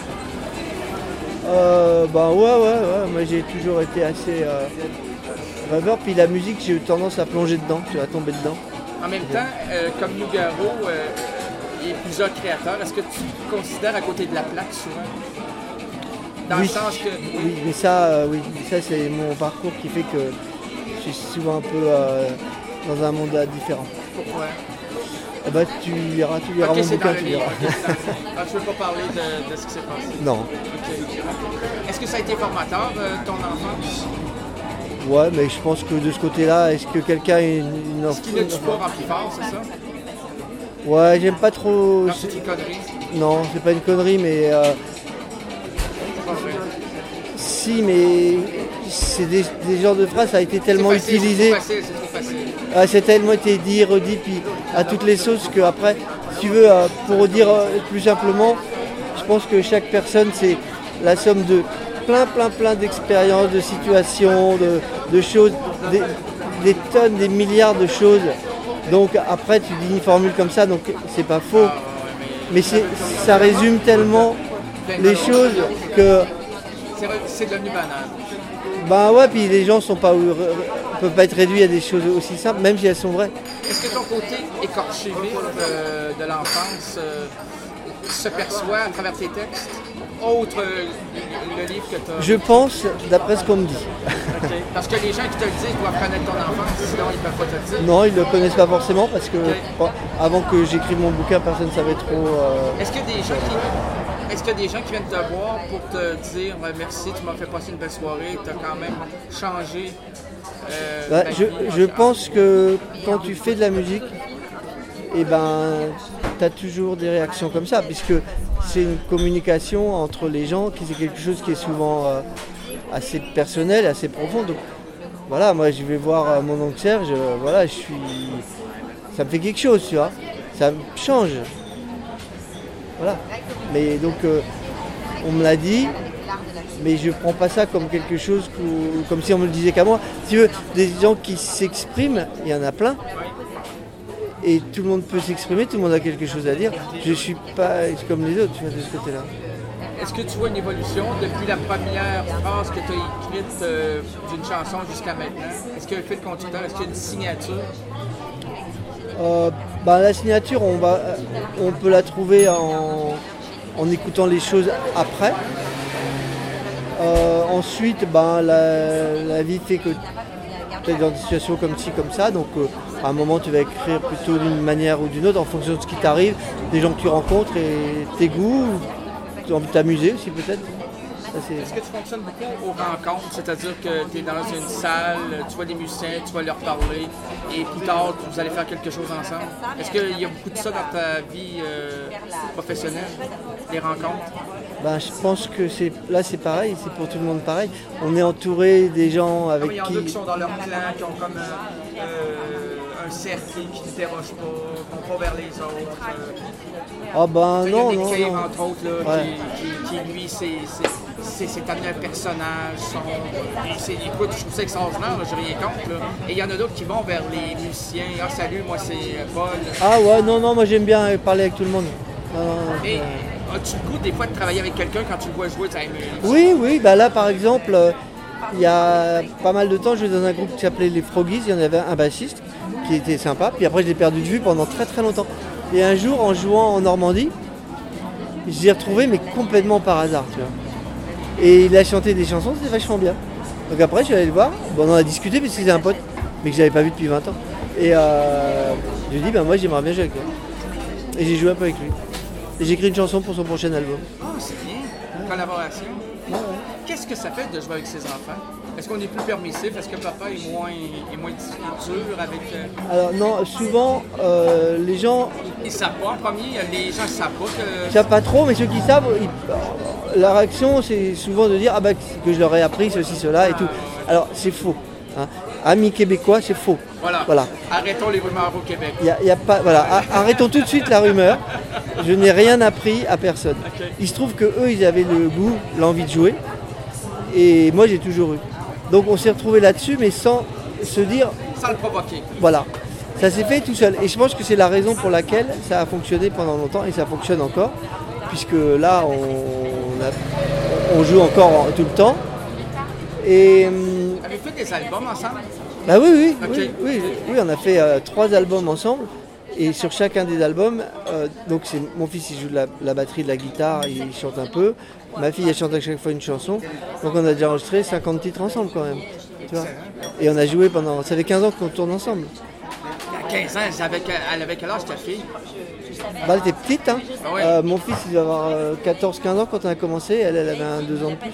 Euh, bah ouais, ouais, ouais, moi j'ai toujours été assez euh, rêveur, puis la musique j'ai eu tendance à plonger dedans, tu vois, à tomber dedans. En même temps, euh, comme Nougaro euh, et plusieurs créateurs, est-ce que tu te considères à côté de la plaque souvent? Dans Oui. le sens que. Oui, mais ça, euh, oui, ça c'est mon parcours qui fait que je suis souvent un peu euh, dans un monde euh, différent. Pourquoi? Eh ben, tu liras, tu liras Ok, mon c'est dans bouquin, le tu livre. liras. ok, c'est dans le livre. Ah, je veux pas parler de, de ce qui s'est passé. Non, Ok. Est-ce que ça a été formateur, euh, ton enfance? ouais, mais je pense que de ce côté-là, est-ce que quelqu'un a une, une Ce qui ne tue pas rempli fort, c'est ça? Ouais, j'aime pas trop. Non, c'est une connerie. Non, c'est pas une connerie, mais euh, C'est pas vrai. si, mais c'est des, des genres de phrases, ça a été tellement C'est facile, utilisé. C'est trop facile, c'est trop facile. Ah, c'est tellement été dit, redit, puis à toutes les sauces que après, si tu veux, euh, pour dire euh, plus simplement, je pense que chaque personne c'est la somme de plein, plein, plein d'expériences, de situations, de, de choses, des, des tonnes, des milliards de choses. Donc après, tu dis une formule comme ça, donc c'est pas faux, Ah, ouais, mais mais c'est, ça résume tellement les choses que, c'est re- c'est devenu banal. ben ouais, puis les gens sont pas, peuvent pas être réduits à des choses aussi simples, même si elles sont vraies. Est-ce que ton côté écorché vif euh, de l'enfance euh, se perçoit à travers tes textes, autre euh, le livre que tu as? Je pense, d'après ce qu'on me dit. Ok. Parce que les gens qui te le disent doivent connaître ton enfance, sinon ils ne peuvent pas te le dire. Non, ils ne le connaissent pas forcément parce que bon, avant que j'écrive mon bouquin, personne ne savait trop. euh, Est-ce qu'il y a des gens qui, est-ce qu'il y a des gens qui viennent te voir pour te dire ouais, merci, tu m'as fait passer une belle soirée, tu as quand même changé euh, bah, ta je, vie. je pense que quand tu fais de la musique, eh ben, tu as toujours des réactions comme ça, puisque c'est une communication entre les gens, qui c'est quelque chose qui est souvent euh, assez personnel, assez profond. Donc voilà, moi je vais voir euh, mon oncle Serge, euh, voilà, je suis. Ça me fait quelque chose, tu vois. Ça me change. Voilà. Mais donc, euh, on me l'a dit, mais je prends pas ça comme quelque chose, que- comme si on me le disait qu'à moi. Si tu veux, des gens qui s'expriment, il y en a plein. Et tout le monde peut s'exprimer, tout le monde a quelque chose à dire. Je suis pas comme les autres, tu vois, de ce côté-là. Est-ce que tu vois une évolution depuis la première phrase que tu as écrite euh, d'une chanson jusqu'à maintenant? Est-ce qu'il y a un fil conducteur? Est-ce qu'il y a une signature? Euh, bah, la signature, on, va, on peut la trouver en, en écoutant les choses après. Euh, ensuite, bah, la, la vie fait que tu es dans des situations comme ci, comme ça. Donc, euh, à un moment, tu vas écrire plutôt d'une manière ou d'une autre en fonction de ce qui t'arrive, des gens que tu rencontres et tes goûts. Tu as envie de t'amuser aussi, peut-être. Ça, c'est- Est-ce que tu fonctionnes beaucoup aux rencontres? C'est-à-dire que tu es dans une salle, tu vois des musiciens, tu vas leur parler et plus tard, vous allez faire quelque chose ensemble. Est-ce qu'il y a beaucoup de ça dans ta vie euh, professionnelle, les rencontres? Ben, je pense que c'est là c'est pareil, c'est pour tout le monde pareil. On est entouré des gens Comme avec il y en a qui. qui sont dans leur clan, qui ont comme euh, euh, un cercle qui ne te déroge pas, qui ne va pas vers les autres. Euh, Ah ben il y a non, Nick non, Cave, non. entre autres, là, Ouais. qui, qui, qui, lui, c'est, c'est, c'est, c'est amené un personnage. Son, et c'est, écoute, je trouve ça extraordinaire, là, j'ai rien contre. Là. Et il y en a d'autres qui vont vers les musiciens. Ah, salut, moi c'est Paul. Ah ouais, non, non, moi j'aime bien parler avec tout le monde. Non, non, non, Et c'est- as-tu le goût des fois de travailler avec quelqu'un quand tu le vois jouer, tu sais, Oui, oui, bah là par exemple, euh, il y a pas mal de temps, je jouais dans un groupe qui s'appelait les Froggies, il y en avait un bassiste qui était sympa, puis après je l'ai perdu de vue pendant très très longtemps. Et un jour, en jouant en Normandie, je l'ai retrouvé, mais complètement par hasard, tu vois. Et il a chanté des chansons, c'était vachement bien. Donc après, je suis allé le voir, bon, on en a discuté parce que c'était un pote, mais que j'avais pas vu depuis vingt ans. Et euh, je lui ai dit, bah moi j'aimerais bien jouer avec toi. Et j'ai joué un peu avec lui. Et j'ai écrit une chanson pour son prochain album. Ah, c'est bien. Collaboration. Ouais, ouais. Qu'est-ce que ça fait de jouer avec ses enfants? Est-ce qu'on est plus permissif? Est-ce que papa est moins, est moins dur avec... Euh... Alors non, souvent, euh, les gens Ils ne savent pas. En premier, les gens ne savent pas que... ne savent pas trop, mais ceux qui savent, ils- la réaction c'est souvent de dire ah bah que je leur ai appris ceci, cela et tout. Alors c'est faux. Hein. Amis québécois, c'est faux. Voilà. Voilà. Arrêtons les rumeurs au Québec. Y a, y a pas, voilà. A- Arrêtons tout de suite la rumeur. Je n'ai rien appris à personne. Ok. Il se trouve que eux, ils avaient le goût, l'envie de jouer, et moi j'ai toujours eu. Donc on s'est retrouvés là-dessus, mais sans se dire Sans le provoquer. voilà. Ça s'est fait tout seul. Et je pense que c'est la raison pour laquelle ça a fonctionné pendant longtemps et ça fonctionne encore. Puisque là, on, a- on joue encore en- tout le temps. Et hum, Avez-vous fait des albums ensemble? bah oui, oui, Ok. oui, oui, oui, on a fait euh, trois albums ensemble. Et sur chacun des albums, euh, donc c'est mon fils, il joue de la, la batterie, de la guitare, il chante un peu. Ma fille, elle chante à chaque fois une chanson. Donc on a déjà enregistré cinquante titres ensemble quand même. Tu vois. Et on a joué pendant... Ça fait quinze ans qu'on tourne ensemble. Il y a quinze ans, elle avait, elle avait quel âge ta fille? Bah, elle était petite, hein. Ah ouais. Euh, mon fils, il doit avoir euh, quatorze quinze ans quand on a commencé. Elle, elle avait un deux ans de plus.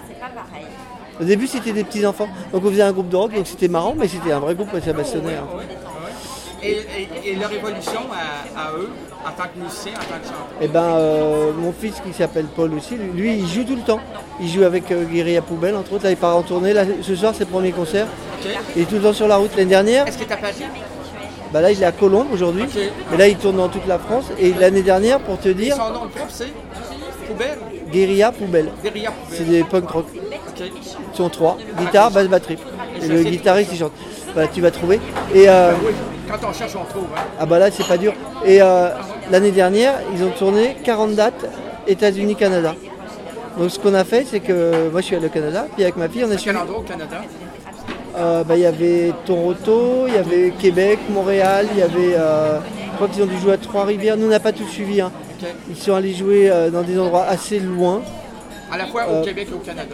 Au début, c'était des petits enfants. Donc on faisait un groupe de rock, donc c'était marrant, mais c'était un vrai groupe, ça bastonnait. Hein. Et, et, et leur évolution à, à eux, en tant que musicien, en tant que chanteur? Et ben, euh, mon fils qui s'appelle Paul aussi, lui, il joue tout le temps. Il joue avec euh, Guérilla Poubelle, entre autres. Là, il part en tournée. Là, ce soir, c'est le premier concert. Ok. Il est tout le temps sur la route. L'année dernière, Est-ce qu'il est à Paris? bah là, il est à Colombes aujourd'hui. Ok. Et là, il tourne dans toute la France. Et l'année dernière, pour te Et dire, son nom de groupe, c'est Poubelle? Guérilla Poubelle. Derrière C'est Poubelle. des punk rock. Ok. Ils sont trois. Guitare, basse, batterie. Et ça, le c'est- guitariste, il chante. Voilà, tu vas trouver. Et euh, Oui, quand on cherche, on trouve. Hein. ah bah là, c'est pas dur. Et euh, l'année dernière, ils ont tourné quarante dates États-Unis, Canada. Donc ce qu'on a fait, c'est que moi je suis allé au Canada, puis avec ma fille, on a Quel suivi. endroit au Canada? Euh, bah, il y avait Toronto, il y avait Québec, Montréal, il y avait. Euh, je crois qu'ils ont dû jouer à Trois-Rivières. Nous, on n'a pas tout suivi. Hein. Ok. Ils sont allés jouer euh, dans des endroits assez loin. À la fois Euh, au Québec et au Canada.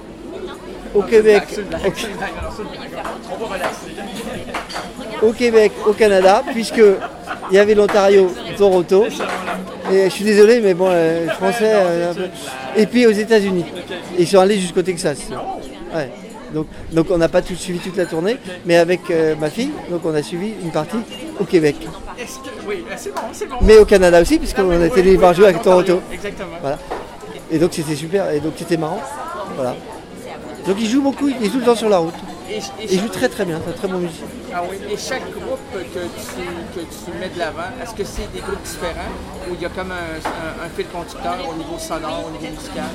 Au Québec, C'est une blague, au, c'est une blague, alors, c'est une blague. On va relaxer. au Québec, au Canada, puisque il y avait l'Ontario, Toronto. Et je suis désolé, mais bon, euh, français. euh, un peu. Et puis aux États-Unis. Et ils sont allés jusqu'au Texas. Ouais. Donc, donc on n'a pas tout suivi toute la tournée, mais avec euh, ma fille, donc on a suivi une partie au Québec. Est-ce que... Oui, c'est bon, c'est bon. Mais au Canada aussi, puisqu'on a été les voir jouer avec Toronto. Exactement. Voilà. Et donc c'était super, et donc c'était marrant. Voilà. Donc il joue beaucoup, il est tout le temps sur la route. Et, et Et il chaque- joue très très bien, c'est un très bon musicien. Ah oui. Et chaque groupe que tu, que tu mets de l'avant, est-ce que c'est des groupes différents ou il y a comme un, un, un fil conducteur au niveau sonore, au niveau musical?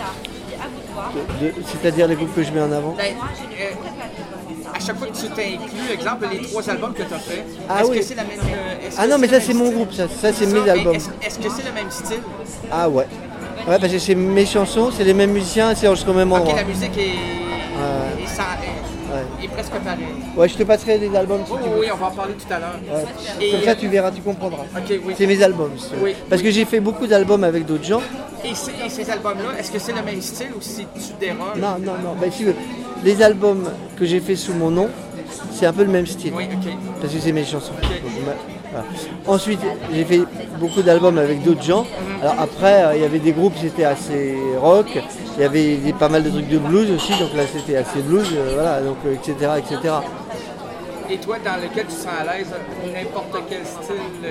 De- de- C'est-à-dire les groupes que je mets en avant. Ben, euh, à chaque fois que tu t'inclus, exemple, les trois albums que tu as fait, Ah est-ce oui. que c'est la même. euh, est-ce Ah que non, mais le ça même c'est mon style? groupe, ça, ça c'est Ça, mes mais albums. Est-ce est-ce que c'est le même style? Ah ouais. Ouais, parce que c'est mes chansons, c'est les mêmes musiciens, c'est enregistré au même Ok, endroit. la musique est, Ouais. est, sans- est- Ouais. est presque pareille. Ouais, je te passerai des albums si Oui, tu veux. oui, on va en parler tout à l'heure. Ouais. Et, Comme ça tu verras, tu comprendras. Ok, oui. C'est mes albums. si tu veux. Oui, Parce que j'ai fait beaucoup d'albums avec d'autres gens. Et, ces- et ces albums-là, est-ce que c'est le même style ou si tu déroges? Non, non, non. Ben, si tu veux, les albums que j'ai fait sous mon nom, c'est un peu le même style. Oui, ok. Parce que c'est mes chansons. Donc, bah, voilà. Ensuite, j'ai fait beaucoup d'albums avec d'autres gens. Alors après, euh, il y avait des groupes qui étaient assez rock. Il y avait des- pas mal de trucs de blues aussi. Donc là, c'était assez blues. euh, voilà, donc euh, et cetera, et cetera. Et toi, dans lequel tu te sens à l'aise, n'importe quel style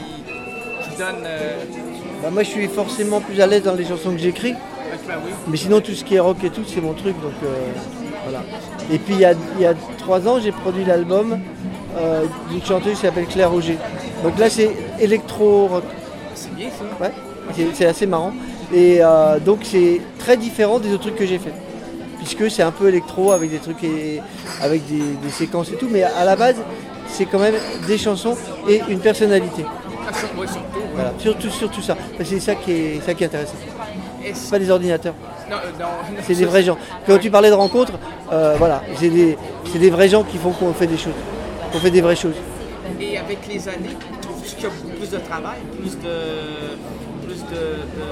qui, qui donne. Euh, Bah, moi, je suis forcément plus à l'aise dans les chansons que j'écris. ok, ben oui. Mais sinon, tout ce qui est rock et tout, c'est mon truc. Donc, euh, Voilà. Et puis il y a, il y a trois ans, j'ai produit l'album euh, d'une chanteuse qui s'appelle Claire Auger. Donc là, c'est électro-rock. C'est bien ça. Ouais, c'est, c'est assez marrant. Et euh, donc c'est très différent des autres trucs que j'ai fait. Puisque c'est un peu électro avec des trucs et avec des, des séquences et tout, mais à la base c'est quand même des chansons et une personnalité. Ah, sur, ouais, surtout. Ouais. Voilà, surtout, surtout ça. C'est ça qui est, ça qui est intéressant. Est-ce... C'est pas des ordinateurs. Non, euh, non. C'est des vrais gens. Quand tu parlais de rencontres, euh, voilà, c'est des, c'est des vrais gens qui font qu'on fait des choses, qu'on fait des vraies choses. Et avec les années, trouves-tu qu'il y a beaucoup plus de travail, plus de, plus de, de,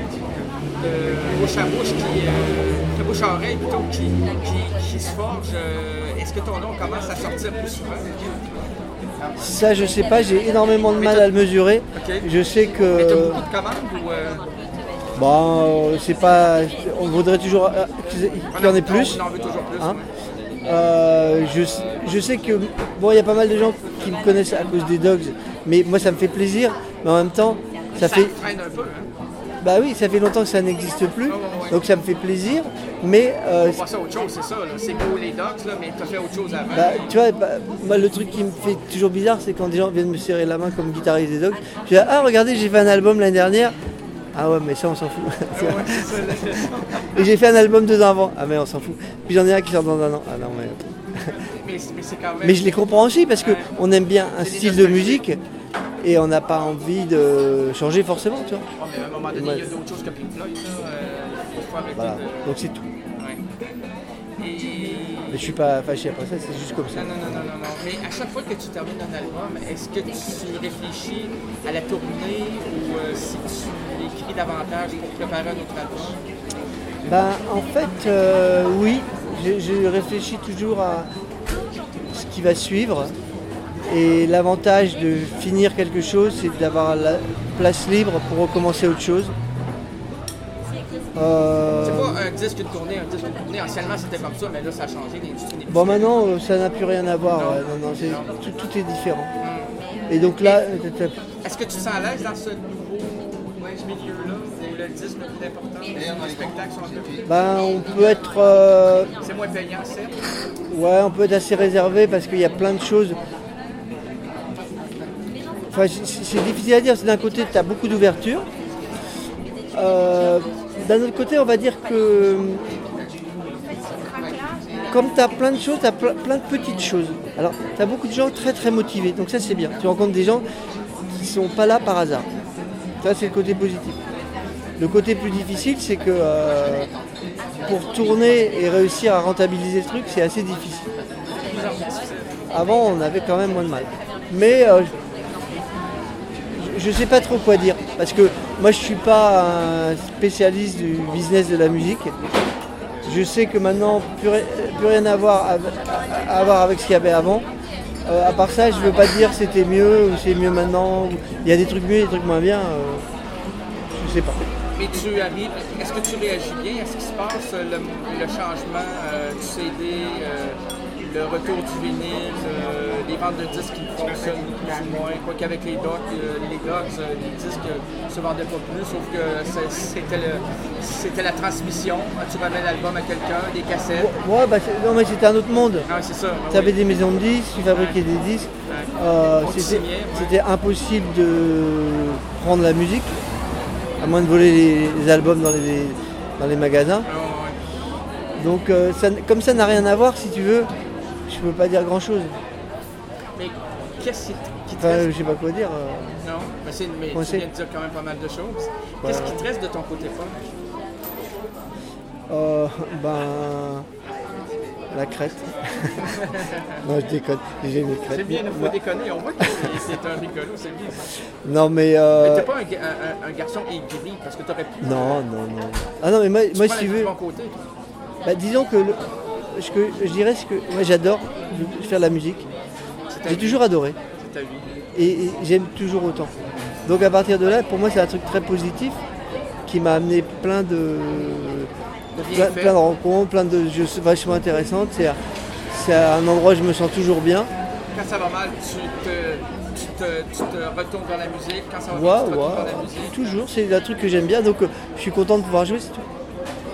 de bouche à bouche, qui, euh, de bouche à oreille plutôt, qui, qui, qui se forge? euh, Est-ce que ton nom commence à sortir plus souvent? Ça, je sais pas, j'ai énormément de Mais mal t'as- à le mesurer. Ok. Je sais Mais tu as que beaucoup de commandes ou... Euh... bon, euh, c'est pas, on voudrait toujours euh, qu'il y en ait plus. On en veut toujours plus. Hein. ouais. Euh, je, je sais que bon, il y a pas mal de gens qui me connaissent à cause des Dogs, mais moi ça me fait plaisir. Mais en même temps, ça Ça fait, freine un peu, hein? bah oui, ça fait longtemps que ça n'existe plus, Ouais, ouais, ouais. donc ça me fait plaisir. Mais euh, On passe à autre chose, c'est ça. Là. C'est beau les docs, là, mais tu as fait autre chose avant. bah, tu vois, bah, moi le truc qui me fait toujours bizarre, c'est quand des gens viennent me serrer la main comme guitariste des Dogs. Je dis ah regardez, j'ai fait un album l'année dernière. Ah ouais, mais ça on s'en fout. Ouais, c'est ça, là. Et j'ai fait un album deux ans avant. Ah mais on s'en fout. Puis j'en ai un qui sort dans un an. Ah non mais. mais, mais c'est quand même... Mais je les comprends aussi parce que Ouais. on aime bien un C'est des style de nostalgies. musique et on n'a pas envie de changer forcément, tu vois. Ouais, mais à un moment donné, il y a d'autres choses que Pink Floyd. Là. Euh, faut arrêter Voilà. de... Donc c'est tout. Ouais. Et... Mais je suis pas fâché après ça, c'est juste comme ça. Non, non, non, non, non, non. Mais à chaque fois que tu termines un album, est-ce que tu réfléchis à la tournée ou euh, si tu écris davantage pour préparer un autre album? Ben en fait, euh, oui, je, je réfléchis toujours à ce qui va suivre. Et l'avantage de finir quelque chose, c'est d'avoir la place libre pour recommencer autre chose. Euh, C'est pas un disque, une tournée, un disque, une tournée. Anciennement, c'était comme ça, mais là, ça a changé. L'industrie n'est plus Bon ça. maintenant, euh, ça n'a plus rien à voir. Non. ouais, non, non, c'est- Non. tout, tout est différent. Hum. Et donc là, euh, t'as- t'as- Est-ce que tu te sens à l'aise dans ce nouveau milieu-là, où le disque le plus important, les spectacles sont un peu plus... ben, on peut être, euh, C'est moins payant, certes. ouais, on peut être assez réservé parce qu'il y a plein de choses. Enfin, c'est c'est difficile à dire. C'est d'un côté, tu as beaucoup d'ouverture. Euh, d'un autre côté, on va dire que comme tu as plein de choses, tu as plein, plein de petites choses. Alors, tu as beaucoup de gens très très motivés. Donc ça, c'est bien. Tu rencontres des gens qui sont pas là par hasard. Ça, c'est le côté positif. Le côté plus difficile, c'est que euh, pour tourner et réussir à rentabiliser le truc, c'est assez difficile. Avant, on avait quand même moins de mal. Mais euh, je ne sais pas trop quoi dire. Parce que moi, je ne suis pas un spécialiste du business de la musique. Je sais que maintenant, plus, ri- plus rien à voir, avec, à, à voir avec ce qu'il y avait avant. Euh, à part ça, je ne veux pas dire c'était mieux ou c'est mieux maintenant. ou- Il y a des trucs mieux, des trucs moins bien. euh, je sais pas. Mais tu arrives, est-ce que tu réagis bien à ce qui se passe, le, le changement euh, du C D, euh, le retour du vinyle, euh, les ventes de disques qui fonctionnent plus ou moins, quoi qu'avec les docs, euh, les docs, euh, les disques euh, se vendaient pas plus, sauf que c'est- c'était, le, c'était la transmission. Tu remets l'album à quelqu'un, des cassettes. Ouais, bah, c'est- non, mais c'était un autre monde. Ah, c'est ça. ah Tu avais oui. des maisons de disques, tu fabriquais des disques. Ouais. Euh, On c'était, signait, ouais. c'était impossible de prendre la musique, à moins de voler les, les albums dans les, dans les magasins. Ah, ouais. Donc, euh, ça, comme ça n'a rien à voir, si tu veux, je peux pas dire grand chose. Mais qu'est-ce qui, qui te Enfin, reste? je sais pas quoi dire. euh. Non, mais, c'est, mais On tu sait. viens de dire quand même pas mal de choses. Ouais. Qu'est-ce qui te reste de ton côté punk? Euh, ben. La crête. Non, je déconne, j'ai une crête. C'est bien, il faut déconner. On voit que c'est, c'est un rigolo, c'est bien ça. Non, mais. Mais Euh... t'es pas un, ga- un- un- un garçon aigri parce que t'aurais pu. Non, non, non. Ah non, mais moi, moi prends si tu la- veux. du bon côté, toi. Bah, disons que le- ce que je dirais, c'est que moi j'adore faire de la musique. C'est ta J'ai vie. toujours adoré C'est ta vie. et, et j'aime toujours autant. Donc à partir de là, pour moi, c'est un truc très positif qui m'a amené plein de, De plein, bienfaits. plein de rencontres, plein de choses vachement intéressantes. C'est, c'est un endroit où je me sens toujours bien. Quand ça va mal, tu te, tu te, tu te retournes vers la musique. Quand ça va Ouais, bien, tu te retournes ouais, vers la musique. toujours. C'est un truc que j'aime bien. Donc euh, je suis content de pouvoir jouer. C'est tout.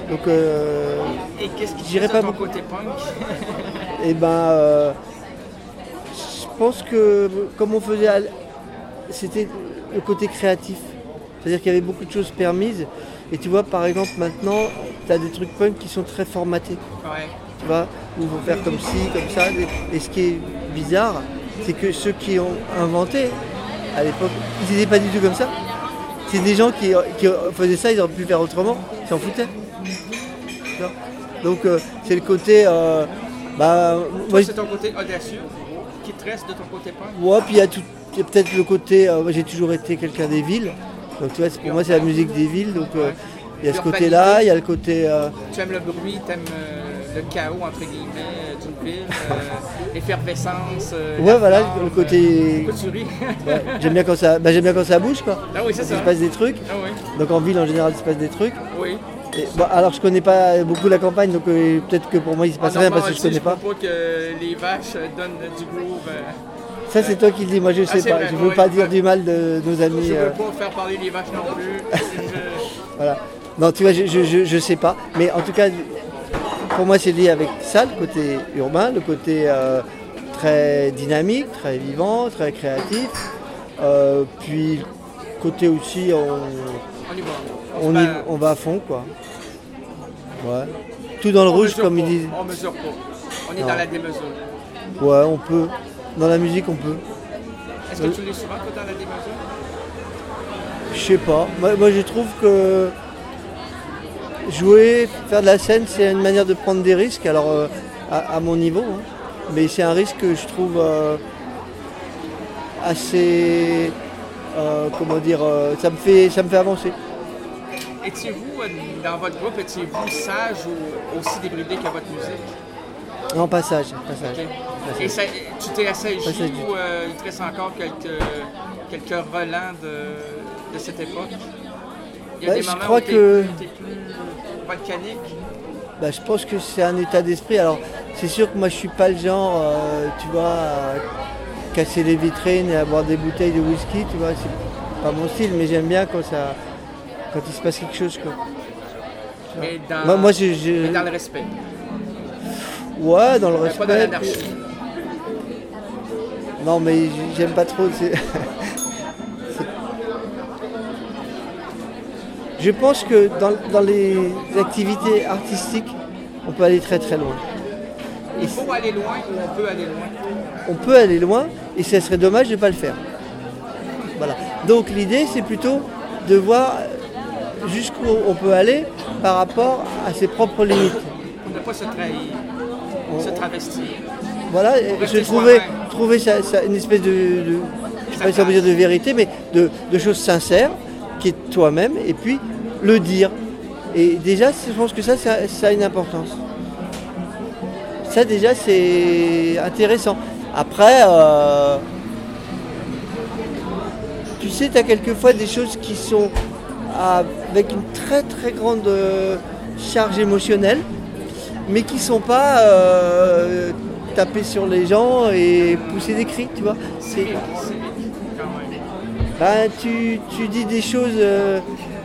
Donc, euh, Et qu'est-ce qui j'irais fait pas ton beaucoup. côté punk? Et ben, euh, je pense que comme on faisait, à l- c'était le côté créatif. C'est-à-dire qu'il y avait beaucoup de choses permises. Et tu vois, par exemple, maintenant, tu as des trucs punk qui sont très formatés. Ouais. Tu vois, où il faut faire comme ci, comme ça. Et ce qui est bizarre, c'est que ceux qui ont inventé, à l'époque, ils n'étaient pas du tout comme ça. C'est des gens qui, qui faisaient ça, ils auraient pu faire autrement, ils s'en foutaient. Tu vois. Donc euh, c'est le côté... Euh, bah, Toi, moi, c'est ton côté audacieux qui te reste de ton côté punk? ouais, puis il y a, tout, il y a peut-être le côté... Euh, moi, j'ai toujours été quelqu'un des villes. Donc tu vois, c'est- pour moi, c'est la musique des villes. Donc euh, il y a ce côté-là, il y a le côté... Euh, Tu aimes le bruit, tu aimes le chaos, entre guillemets, d'une ville, euh, l'effervescence. Euh, ouais, la voilà, flamme, le côté... Pourquoi tu ris? ouais, j'aime bien quand ça, bah, j'aime bien quand ça bouge, quoi. Ah oui, c'est Quand ça. il se passe des trucs. Ah oui. Donc en ville, en général, il se passe des trucs. Oui. Et, bon, alors je connais pas beaucoup la campagne, donc euh, peut-être que pour moi il se passe Ah, rien non, parce que je tu sais, connais pas. Je ne pas que les vaches donnent du groove. Euh, Ça c'est toi qui le dis, moi je sais c'est pas. vrai, Je veux oui, pas oui. dire du mal de nos amis. je ne euh, veux pas faire parler les vaches non plus. Je- voilà. Non, tu vois, je, je, je, je sais pas. Mais en tout cas, pour moi c'est lié avec ça, le côté urbain, le côté euh, très dynamique, très vivant, très créatif. Euh, puis le côté aussi, on, On y va. on, se y- bat. on va à fond quoi. Ouais. Tout dans le On rouge mesure comme ils pas, disent. On mesure pas. On est Non. dans la démesure. Ouais, on peut. Dans la musique, on peut. Est-ce que tu l'es souvent, toi, dans la démesure? Je sais pas. Moi, moi, je trouve que jouer, faire de la scène, c'est une manière de prendre des risques. Alors, euh, à, à mon niveau, hein. Mais c'est un risque que je trouve euh, assez. Euh, comment dire euh, ça me fait, ça me fait avancer. Étiez-vous, euh, dans votre groupe, étiez-vous sage ou aussi débridé que votre musique? Non, passage, passage. Ok. passage. Et ça, tu t'es assagi Passage du- ou euh, il te reste encore quelques, quelques relents de, de cette époque? Il y a Ouais, des je moments crois où t'es que- plus, t'es plus volcanique? Bah, je pense que c'est un état d'esprit. Alors, c'est sûr que moi, je suis pas le genre, euh, tu vois, à casser les vitrines et à boire des bouteilles de whisky, tu vois. C'est pas mon style, mais j'aime bien quand ça, quand il se passe quelque chose, quoi. Mais dans, Moi, moi, je, je- mais dans le respect. ouais, dans le Mais respect. pas dans l'anarchie. puis- Non, mais j'aime pas trop. c'est- c'est- Je pense que dans, dans les activités artistiques, on peut aller très très loin. Il faut aller loin ou on peut aller loin? On peut aller loin et ce serait dommage de ne pas le faire. Voilà. Donc l'idée, c'est plutôt de voir jusqu'où on peut aller par rapport à ses propres limites. Pour ne pas se trahir, se travestir. Voilà, et rester je trouvais, soi-même. trouver ça, ça- une espèce de, de je sais pas si on peut dire de vérité, mais de, de choses sincères, qui est toi-même, et puis le dire. Et déjà, je pense que ça, ça, ça a une importance. Ça déjà, c'est intéressant. Après, euh, tu sais, tu as quelquefois des choses qui sont avec une très très grande euh, charge émotionnelle, mais qui sont pas euh, taper sur les gens et pousser des cris, tu vois. C'est vite, c'est vite, quand même. Ben, tu, tu dis des choses. euh,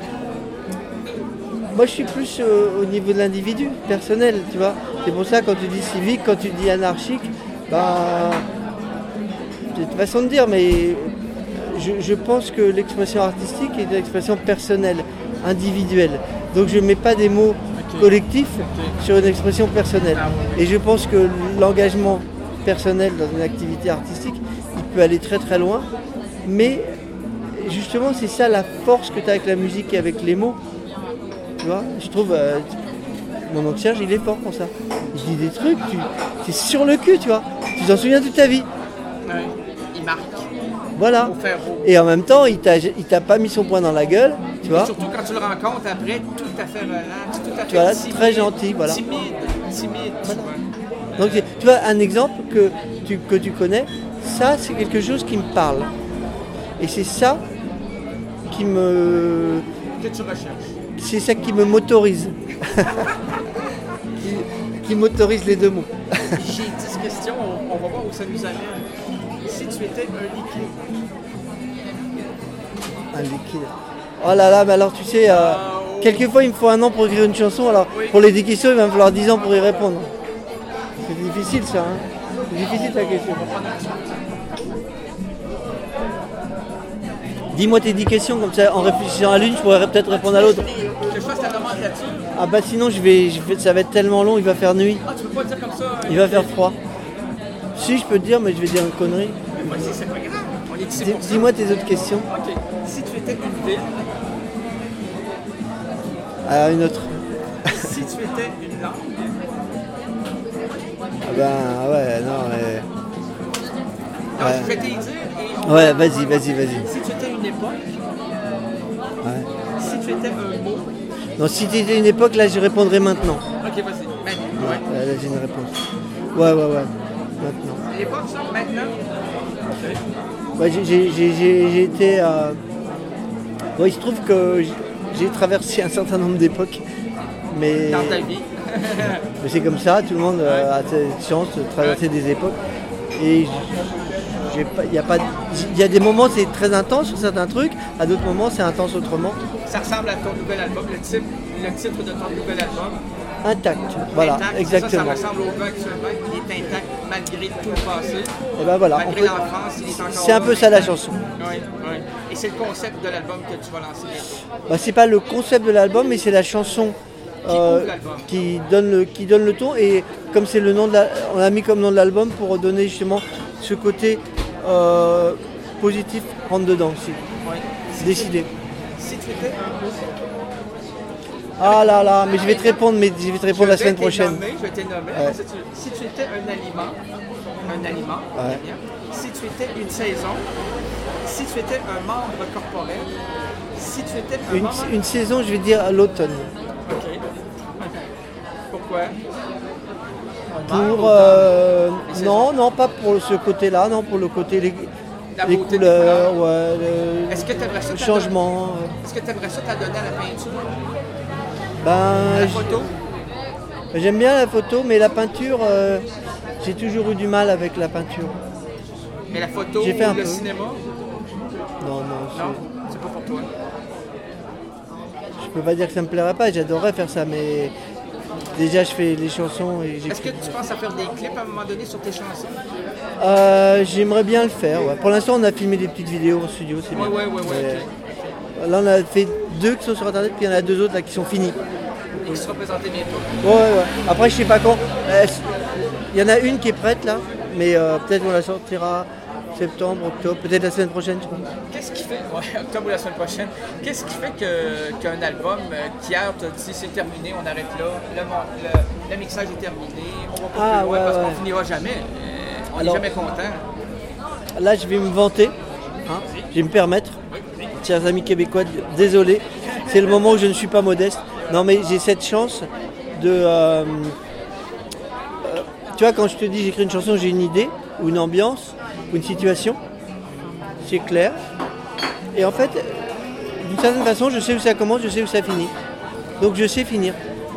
Moi, je suis plus euh, au niveau de l'individu, personnel, tu vois. C'est pour ça, quand tu dis civique, quand tu dis anarchique, ben. C'est une façon de dire, mais je, je pense que l'expression artistique est une expression personnelle, individuelle. Donc, je ne mets pas des mots Ok. collectifs Ok. sur une expression personnelle. Ah ouais. Et je pense que l'engagement personnel dans une activité artistique, il peut aller très très loin. Mais justement, c'est ça la force que tu as avec la musique et avec les mots. Tu vois, je trouve, euh, mon oncle Serge, il est fort pour ça. Il dit des trucs, tu es sur le cul, tu vois. Tu t'en souviens toute ta vie. Ouais. Il marque. Voilà. Au fer rouge. Et en même temps, il t'a, il t'a pas mis son poing dans la gueule, tu Et vois. surtout quand tu le rencontres après, tout à fait relax, tout à fait Voilà, timide, très gentil, voilà. Timide, timide, tu vois. Donc, c'est- tu vois, un exemple que tu, que tu connais, ça, c'est quelque chose qui me parle. Et c'est ça qui me... Que tu recherches. C'est ça qui me motorise. qui, qui m'autorise les deux mots. J'ai dix questions, on, on va voir où ça nous amène. Si tu étais un liquide, Un liquide. Oh là là, mais alors tu sais, euh, euh, quelquefois il me faut un an pour écrire une chanson, alors Oui. pour les dix questions il va me falloir dix ans pour y répondre. C'est difficile ça, hein. C'est difficile ta question. Dis-moi tes dix questions, comme ça en réfléchissant à l'une je pourrais peut-être répondre à l'autre. Que je fasse ta nomenclature. Ah bah sinon je vais, je vais- ça va être tellement long, il va faire nuit, Ah, tu peux pas dire comme ça. hein. il va faire froid. Si je peux te dire, mais je vais dire une connerie. Vas-y, c'est pas grave. On est ici Dis- pour ça. Dis-moi tes autres questions. Ok. Si tu étais une ville, Ah, une autre. si tu étais une langue, Ah ben ouais, non mais... alors Ouais. je vais te dire, et on- Ouais, vas-y, vas-y, vas-y. si tu étais une époque, Ouais. si tu étais un mot, Non, si t'étais une époque, là je répondrai maintenant. ok, vas-y, maintenant. Ouais, Ouais. là j'ai une réponse. Ouais, ouais, ouais. Maintenant. L'époque, ça, maintenant. Ouais, j'ai- j'ai j'ai- j'ai- j'ai été... euh, Bon, il se trouve que j'ai- j'ai traversé un certain nombre d'époques, mais, Dans ta vie. mais c'est comme ça, tout le monde euh, a cette chance de traverser des époques. Et j'ai pas- il y a pas, il y a des moments c'est très intense sur certains trucs, à d'autres moments c'est intense autrement. Ça ressemble à ton nouvel album, le titre, le titre de ton nouvel album. Intact, voilà, Intact. exactement. Ça, ça ressemble au gars actuellement. Il est intact malgré tout le passé. Et ben voilà, on Malgré peut- l'enfance, il est encore c'est un là, peu ça la intact. chanson. Oui, oui. Et c'est le concept de l'album que tu vas lancer bientôt. Bah, c'est pas le concept de l'album, mais c'est la chanson euh, ouvre l'album. qui donne le qui donne le ton. Et comme c'est le nom de la, on a mis comme nom de l'album pour donner justement ce côté euh, positif, rentre dedans aussi. Oui. C'est décidé. Si tu étais un mot, Ah là là, mais je vais te répondre, mais je vais te répondre je la vais semaine te prochaine. nommer, je vais te nommer. Ouais. Si, tu, si tu étais un aliment, un aliment, Ouais. bien. Si tu étais une saison, si tu étais un membre corporel, si tu étais un Une, membre... une saison, je vais dire à l'automne. Ok. Pourquoi? Un membre Pour ou euh, dans les non, saisons? non, pas pour ce côté-là, non, pour le côté les, La les beauté des couleurs, couleurs. ouais, le, Est-ce que tu aimerais ça le t'adonner- changement. euh. Est-ce que tu aimerais ça t'adonner à la peinture, à Ben, la j- photo? j'aime bien la photo, mais la peinture, euh, j'ai toujours eu du mal avec la peinture. Mais la photo, J'ai fait un le peu. cinéma? Non, non, je, Non, c'est pas pour toi. je peux pas dire que ça me plairait pas, j'adorerais faire ça, mais déjà je fais les chansons et Est-ce que j'écris. tu penses à faire des clips à un moment donné sur tes chansons? Euh, J'aimerais bien le faire, ouais. Pour l'instant, on a filmé des petites vidéos en studio, c'est Ouais, bien. ouais, ouais, ouais. Mais, Là, on a fait deux qui sont sur internet, puis il y en a deux autres là qui sont finis. Et qui sera présenté bientôt. Ouais, ouais, ouais. Après, je sais pas quand. Euh, Il y en a une qui est prête là, mais euh, peut-être qu'on la sortira septembre, octobre, peut-être la semaine prochaine, je pense. Qu'est-ce qui fait, ouais, octobre ou la semaine prochaine, qu'est-ce qui fait que, qu'un album, euh, qu'hier, tu as dit c'est terminé, on arrête là, le, mon- le, le mixage est terminé, on va pas Ah, plus loin ouais, parce ouais. qu'on finira jamais. Euh, on n'est Alors- jamais content. Là, je vais me vanter, hein, je vais me permettre, chers amis québécois, désolé, c'est le moment où je ne suis pas modeste. Non, mais j'ai cette chance de. euh, euh, tu vois, quand je te dis j'écris une chanson, j'ai une idée, ou une ambiance, ou une situation, c'est clair. Et en fait, d'une certaine façon, je sais où ça commence, je sais où ça finit. Donc, je sais finir.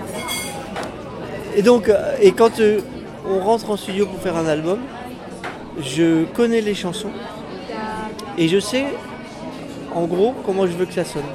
Et donc, euh, et quand euh, on rentre en studio pour faire un album, je connais les chansons et je sais en gros comment je veux que ça sonne.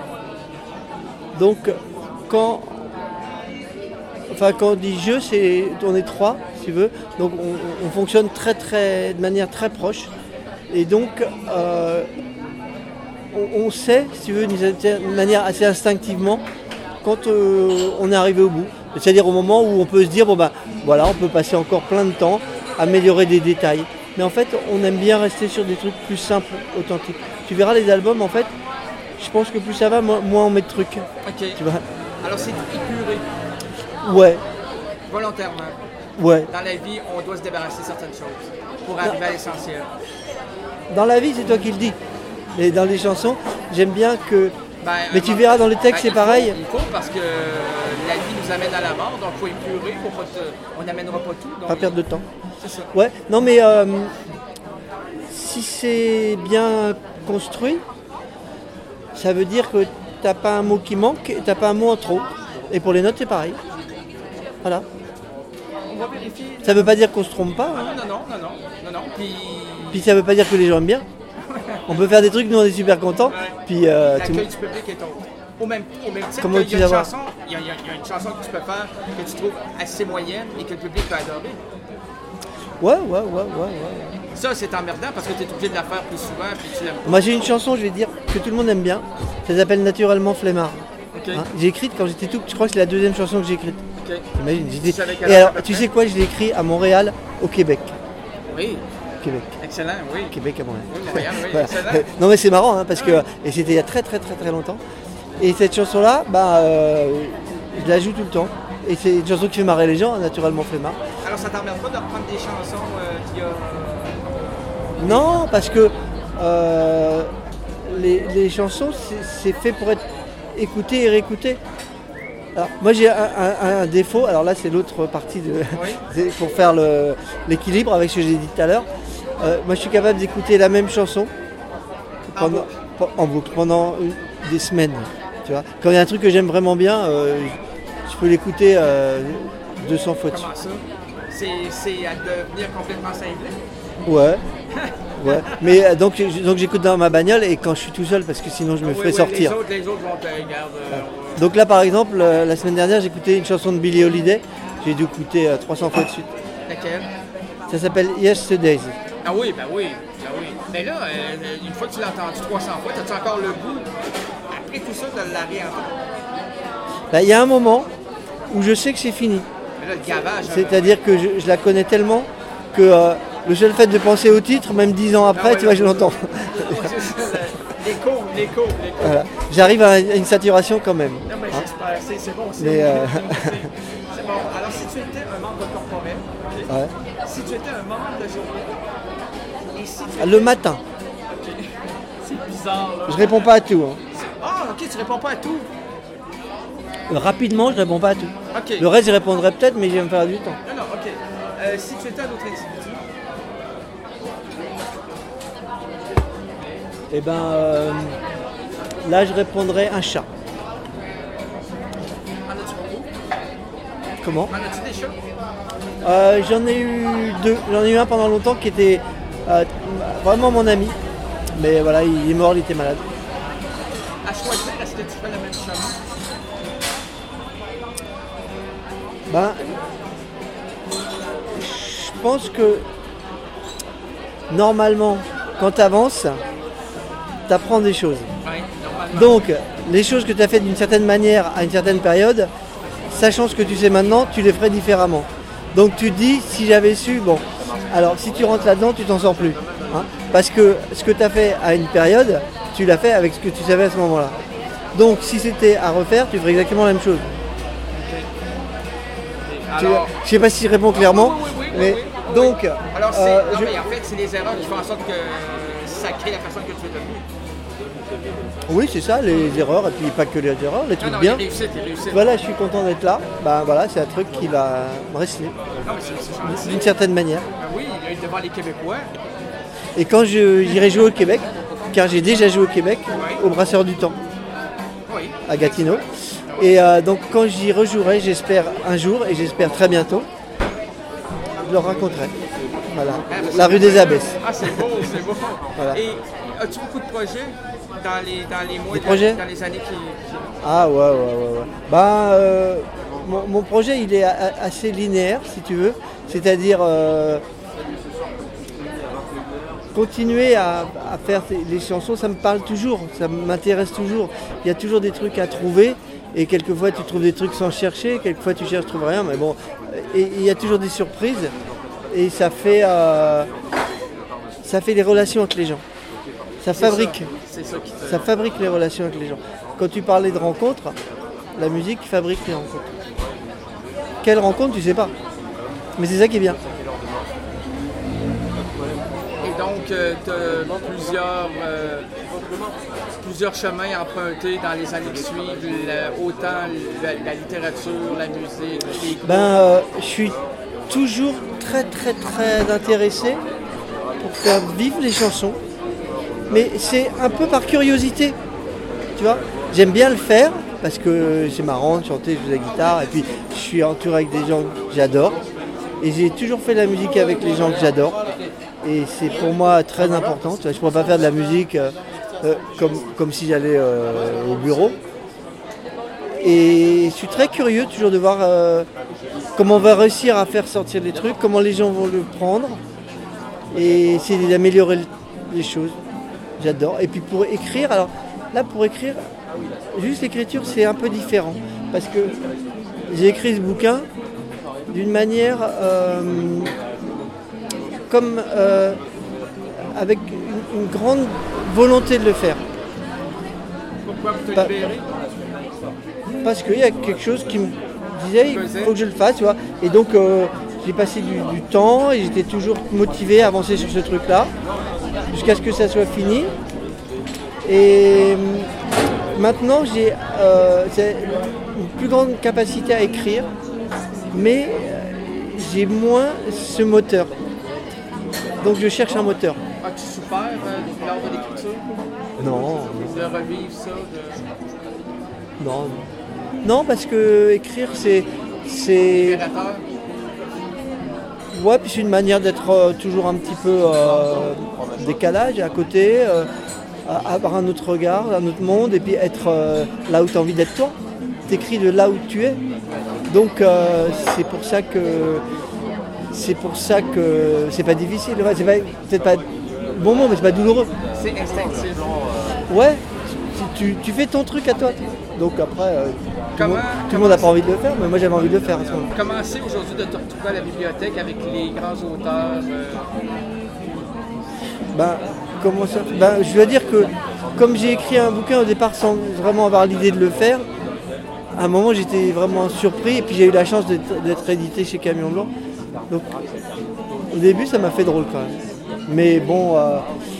Donc quand enfin quand on dit je, c'est on est trois si tu veux, donc on, on fonctionne très très de manière très proche et donc euh, on, on sait si tu veux d'une certaine manière assez instinctivement quand euh, on est arrivé au bout. C'est-à-dire au moment où on peut se dire bon ben voilà, on peut passer encore plein de temps, améliorer des détails. Mais en fait, on aime bien rester sur des trucs plus simples, authentiques. Tu verras les albums, en fait, je pense que plus ça va, moins, moins on met de trucs. Ok. Tu vois. Alors c'est épuré, Ouais, volontairement. ouais. Dans la vie, on doit se débarrasser de certaines choses pour arriver à l'essentiel. Dans la vie, c'est toi qui le dis. Mais dans les chansons, j'aime bien que... Ben, Mais un tu moment- verras dans le texte, ben, c'est il pareil. faut- Il faut parce que la vie nous amène à la mort, donc il faut épurer, faut pas te- on n'amènera pas tout. Donc Pas perdre de temps. c'est ça. Ouais, non mais euh, si c'est bien construit, ça veut dire que t'as pas un mot qui manque et t'as pas un mot en trop. Et pour les notes, c'est pareil. Voilà. On va vérifier. Ça veut pas dire qu'on se trompe pas, Ah hein. non, non, non, non, non, non, non. Puis Puis ça veut pas dire que les gens aiment bien. On peut faire des trucs, nous on est super contents. Puis euh, tout le l'accueil monde- du public est autre. Au même, au même titre Comment qu'il y a tu une vas voir? chanson, il y, a, il y a- il y a une chanson que tu peux faire que tu trouves assez moyenne et que le public peut adorer. Ouais, ouais, ouais, ouais, ouais. Ça, c'est emmerdant parce que tu es obligé de la faire plus souvent puis tu l'aimes pas. Moi j'ai une chanson, je vais dire, que tout le monde aime bien. Ça s'appelle Naturellement Flemmard. OK. Hein, j'ai écrite quand j'étais tout, je crois que c'est la deuxième chanson que j'ai écrite. OK. Imagine, j'étais- Tu savais quelle Et heure alors, à peu tu près? sais quoi, je l'ai écrit à Montréal, au Québec. Oui, Québec. excellent, oui. Québec à Montréal. Oui, Montréal, oui, Voilà. excellent. Non mais c'est marrant hein, parce que et c'était il y a très très très très longtemps. Et cette chanson là, bah, euh, je la joue tout le temps. Et c'est une chanson qui fait marrer les gens, hein, Naturellement Flemmard. Alors, ça t'emmerde pas de reprendre des chansons euh, qu'il y a... Non, parce que euh, les, les chansons, c'est- c'est fait pour être écouté et réécouté. Alors, moi j'ai un, un- un défaut, alors là c'est l'autre partie de, Oui. c'est pour faire le- l'équilibre avec ce que j'ai dit tout à l'heure. Euh, moi je suis capable d'écouter la même chanson En pendant, boucle. pe- en boucle pendant une- des semaines. Tu vois. Quand il y a un truc que j'aime vraiment bien, euh, je peux l'écouter euh, deux cents fois dessus. Comment ça? C'est c'est à devenir complètement cinglé? Ouais. Ouais. Mais euh, donc, je- donc j'écoute dans ma bagnole et quand je suis tout seul parce que sinon je me Oui, ferais oui, sortir. Les autres, les autres vont te regarder. euh, Donc là par exemple, euh, la semaine dernière j'écoutais une chanson de Billie Holiday, j'ai dû écouter euh, trois cents fois de suite. Laquelle? Ça s'appelle Yesterdays. Ah oui, ben oui, ben oui. Mais là, euh, une fois que tu l'as entendu trois cents fois, as-tu encore le goût, après tout ça, de la réentendre? Bah, il y a un moment où je sais que c'est fini. Mais là, le gavage... hein, C'est-à-dire que je, je la connais tellement que euh, le seul fait de penser au titre, même dix ans après, Ah ouais, tu vois, je là, l'entends. c'est ça, l'écho, l'écho, l'écho. Voilà. J'arrive à une saturation quand même. Non, mais Hein. j'espère, c'est, c'est bon, c'est Mais, bon. euh, C'est, c'est bon. Alors, si tu étais un membre corporel, ok? Ouais. Si tu étais un moment de journée, et si tu Le matin, Ok. C'est bizarre, là. je réponds pas à tout. hein. Ah, ok, tu réponds pas à tout. Rapidement, je réponds pas à tout. Ok. Le reste, j'y répondrai peut-être, mais je vais me faire du temps. Non, non, ok. Euh, si tu étais un autre individu, Et ben euh, là, je répondrais un chat. en as-tu beaucoup? Comment En as-tu des chats? Euh, J'en ai eu deux. J'en ai eu un pendant longtemps qui était euh, vraiment mon ami. Mais voilà, il est mort, il était malade. À choisir, est-ce que tu fais le même chemin? Ben, je pense que normalement, quand tu avances, tu apprends des choses. Oui, normalement. Donc, les choses que tu as faites d'une certaine manière à une certaine période, sachant ce que tu sais maintenant, tu les ferais différemment. Donc tu te dis, si j'avais su, bon, alors si tu rentres là-dedans, tu t'en sors plus. Hein, parce que ce que tu as fait à une période, tu l'as fait avec ce que tu savais à ce moment-là. Donc si c'était à refaire, tu ferais exactement la même chose. Tu vois, Alors, je sais pas si je réponds clairement, oui, oui, oui, mais oui, oui, oui. donc, alors c'est, euh, non, je- mais en fait, c'est les erreurs qui font en sorte que ça crée la personne que tu es devenue. oui c'est ça, les erreurs, et puis pas que les erreurs, les Non, trucs non, bien. les réussites, les réussites. Voilà, je suis content d'être là. Ben voilà, c'est un truc qui va me rester Non, mais c'est, c'est gentil. d'une certaine manière. Ben oui, il est devant les Québécois. Et quand je- j'irai jouer au Québec, car j'ai déjà joué au Québec, au Brasseur du Temps, Oui. à Gatineau. Et euh, donc quand j'y rejouerai, j'espère un jour, et j'espère très bientôt, je leur raconterai. Voilà, la rue des Abbesses. Ah, c'est beau, c'est beau. Voilà. Et as-tu beaucoup de projets dans les, dans les mois, Des dans- projets dans les années qui... qui- Ah ouais, ouais, ouais. ouais. Ben, euh, mon, mon projet, il est a- a- assez linéaire, si tu veux. C'est-à-dire euh, continuer à, à faire les chansons, ça me parle toujours, ça m'intéresse toujours. Il y a toujours des trucs à trouver. Et quelquefois tu trouves des trucs sans chercher, quelquefois tu cherches, tu trouves rien, mais bon, et il y a toujours des surprises, et ça fait, euh, ça fait les relations avec les gens. Ça C'est fabrique, ça, C'est ça qui te... ça fabrique les relations avec les gens. Quand tu parlais de rencontres, la musique fabrique les rencontres. Quelle rencontre, tu sais pas. Mais c'est ça qui est bien. Et donc, euh, tu as plusieurs, euh, plusieurs chemins empruntés dans les années qui suivent, le- autant la, la littérature, la musique, les groupes. Ben, euh, je suis toujours très très très intéressé pour faire vivre les chansons, mais c'est un peu par curiosité, tu vois. J'aime bien le faire parce que c'est marrant de chanter, je joue de la guitare, et puis je suis entouré avec des gens que j'adore, et j'ai toujours fait de la musique avec les gens que j'adore, et c'est pour moi très important. Tu vois, je ne pourrais pas faire de la musique euh, euh, comme, comme si j'allais euh, au bureau. Et je suis très curieux toujours de voir euh, comment on va réussir à faire sortir les trucs, comment les gens vont le prendre et essayer d'améliorer les choses. J'adore. Et puis pour écrire, alors là pour écrire, juste l'écriture c'est un peu différent parce que j'ai écrit ce bouquin d'une manière euh, comme euh, avec une, une grande volonté de le faire. Pourquoi vous te Pas- libérez? Parce qu'il y a quelque chose qui me disait il faut que je le fasse, tu vois. Et donc euh, j'ai passé du, du temps et j'étais toujours motivé à avancer sur ce truc-là, jusqu'à ce que ça soit fini. Et euh, maintenant j'ai euh, c'est une plus grande capacité à écrire, mais euh, j'ai moins ce moteur. Donc je cherche un moteur. As-tu souffert euh, lors de l'écriture? Non, De revivre ça? De... non, non. Non, parce que écrire c'est. c'est... Libérateur? Ouais, puis c'est une manière d'être euh, toujours un petit peu euh, décalage à côté, euh, à- avoir un autre regard, un autre monde, et puis être euh, là où tu as envie d'être toi. T'écris de là où tu es. Donc euh, c'est pour ça que c'est pour ça que c'est pas difficile. Ouais, c'est pas, peut-être pas bon mot, mais c'est pas douloureux. C'est instinctif. Ouais, tu, tu fais ton truc à toi. Donc après, euh, tout, le Comment- monde- tout le comment monde n'a c'est- pas envie de le faire, mais moi j'avais envie de le faire à ce moment. Comment c'est aujourd'hui de te retrouver à la bibliothèque avec les grands auteurs? euh, Ben, comment ça ben, je dois dire que comme j'ai écrit un bouquin au départ sans vraiment avoir l'idée de le faire, à un moment j'étais vraiment surpris et puis j'ai eu la chance d'être, d'être édité chez Camion Blanc. Donc au début ça m'a fait drôle quand même. Mais bon, euh,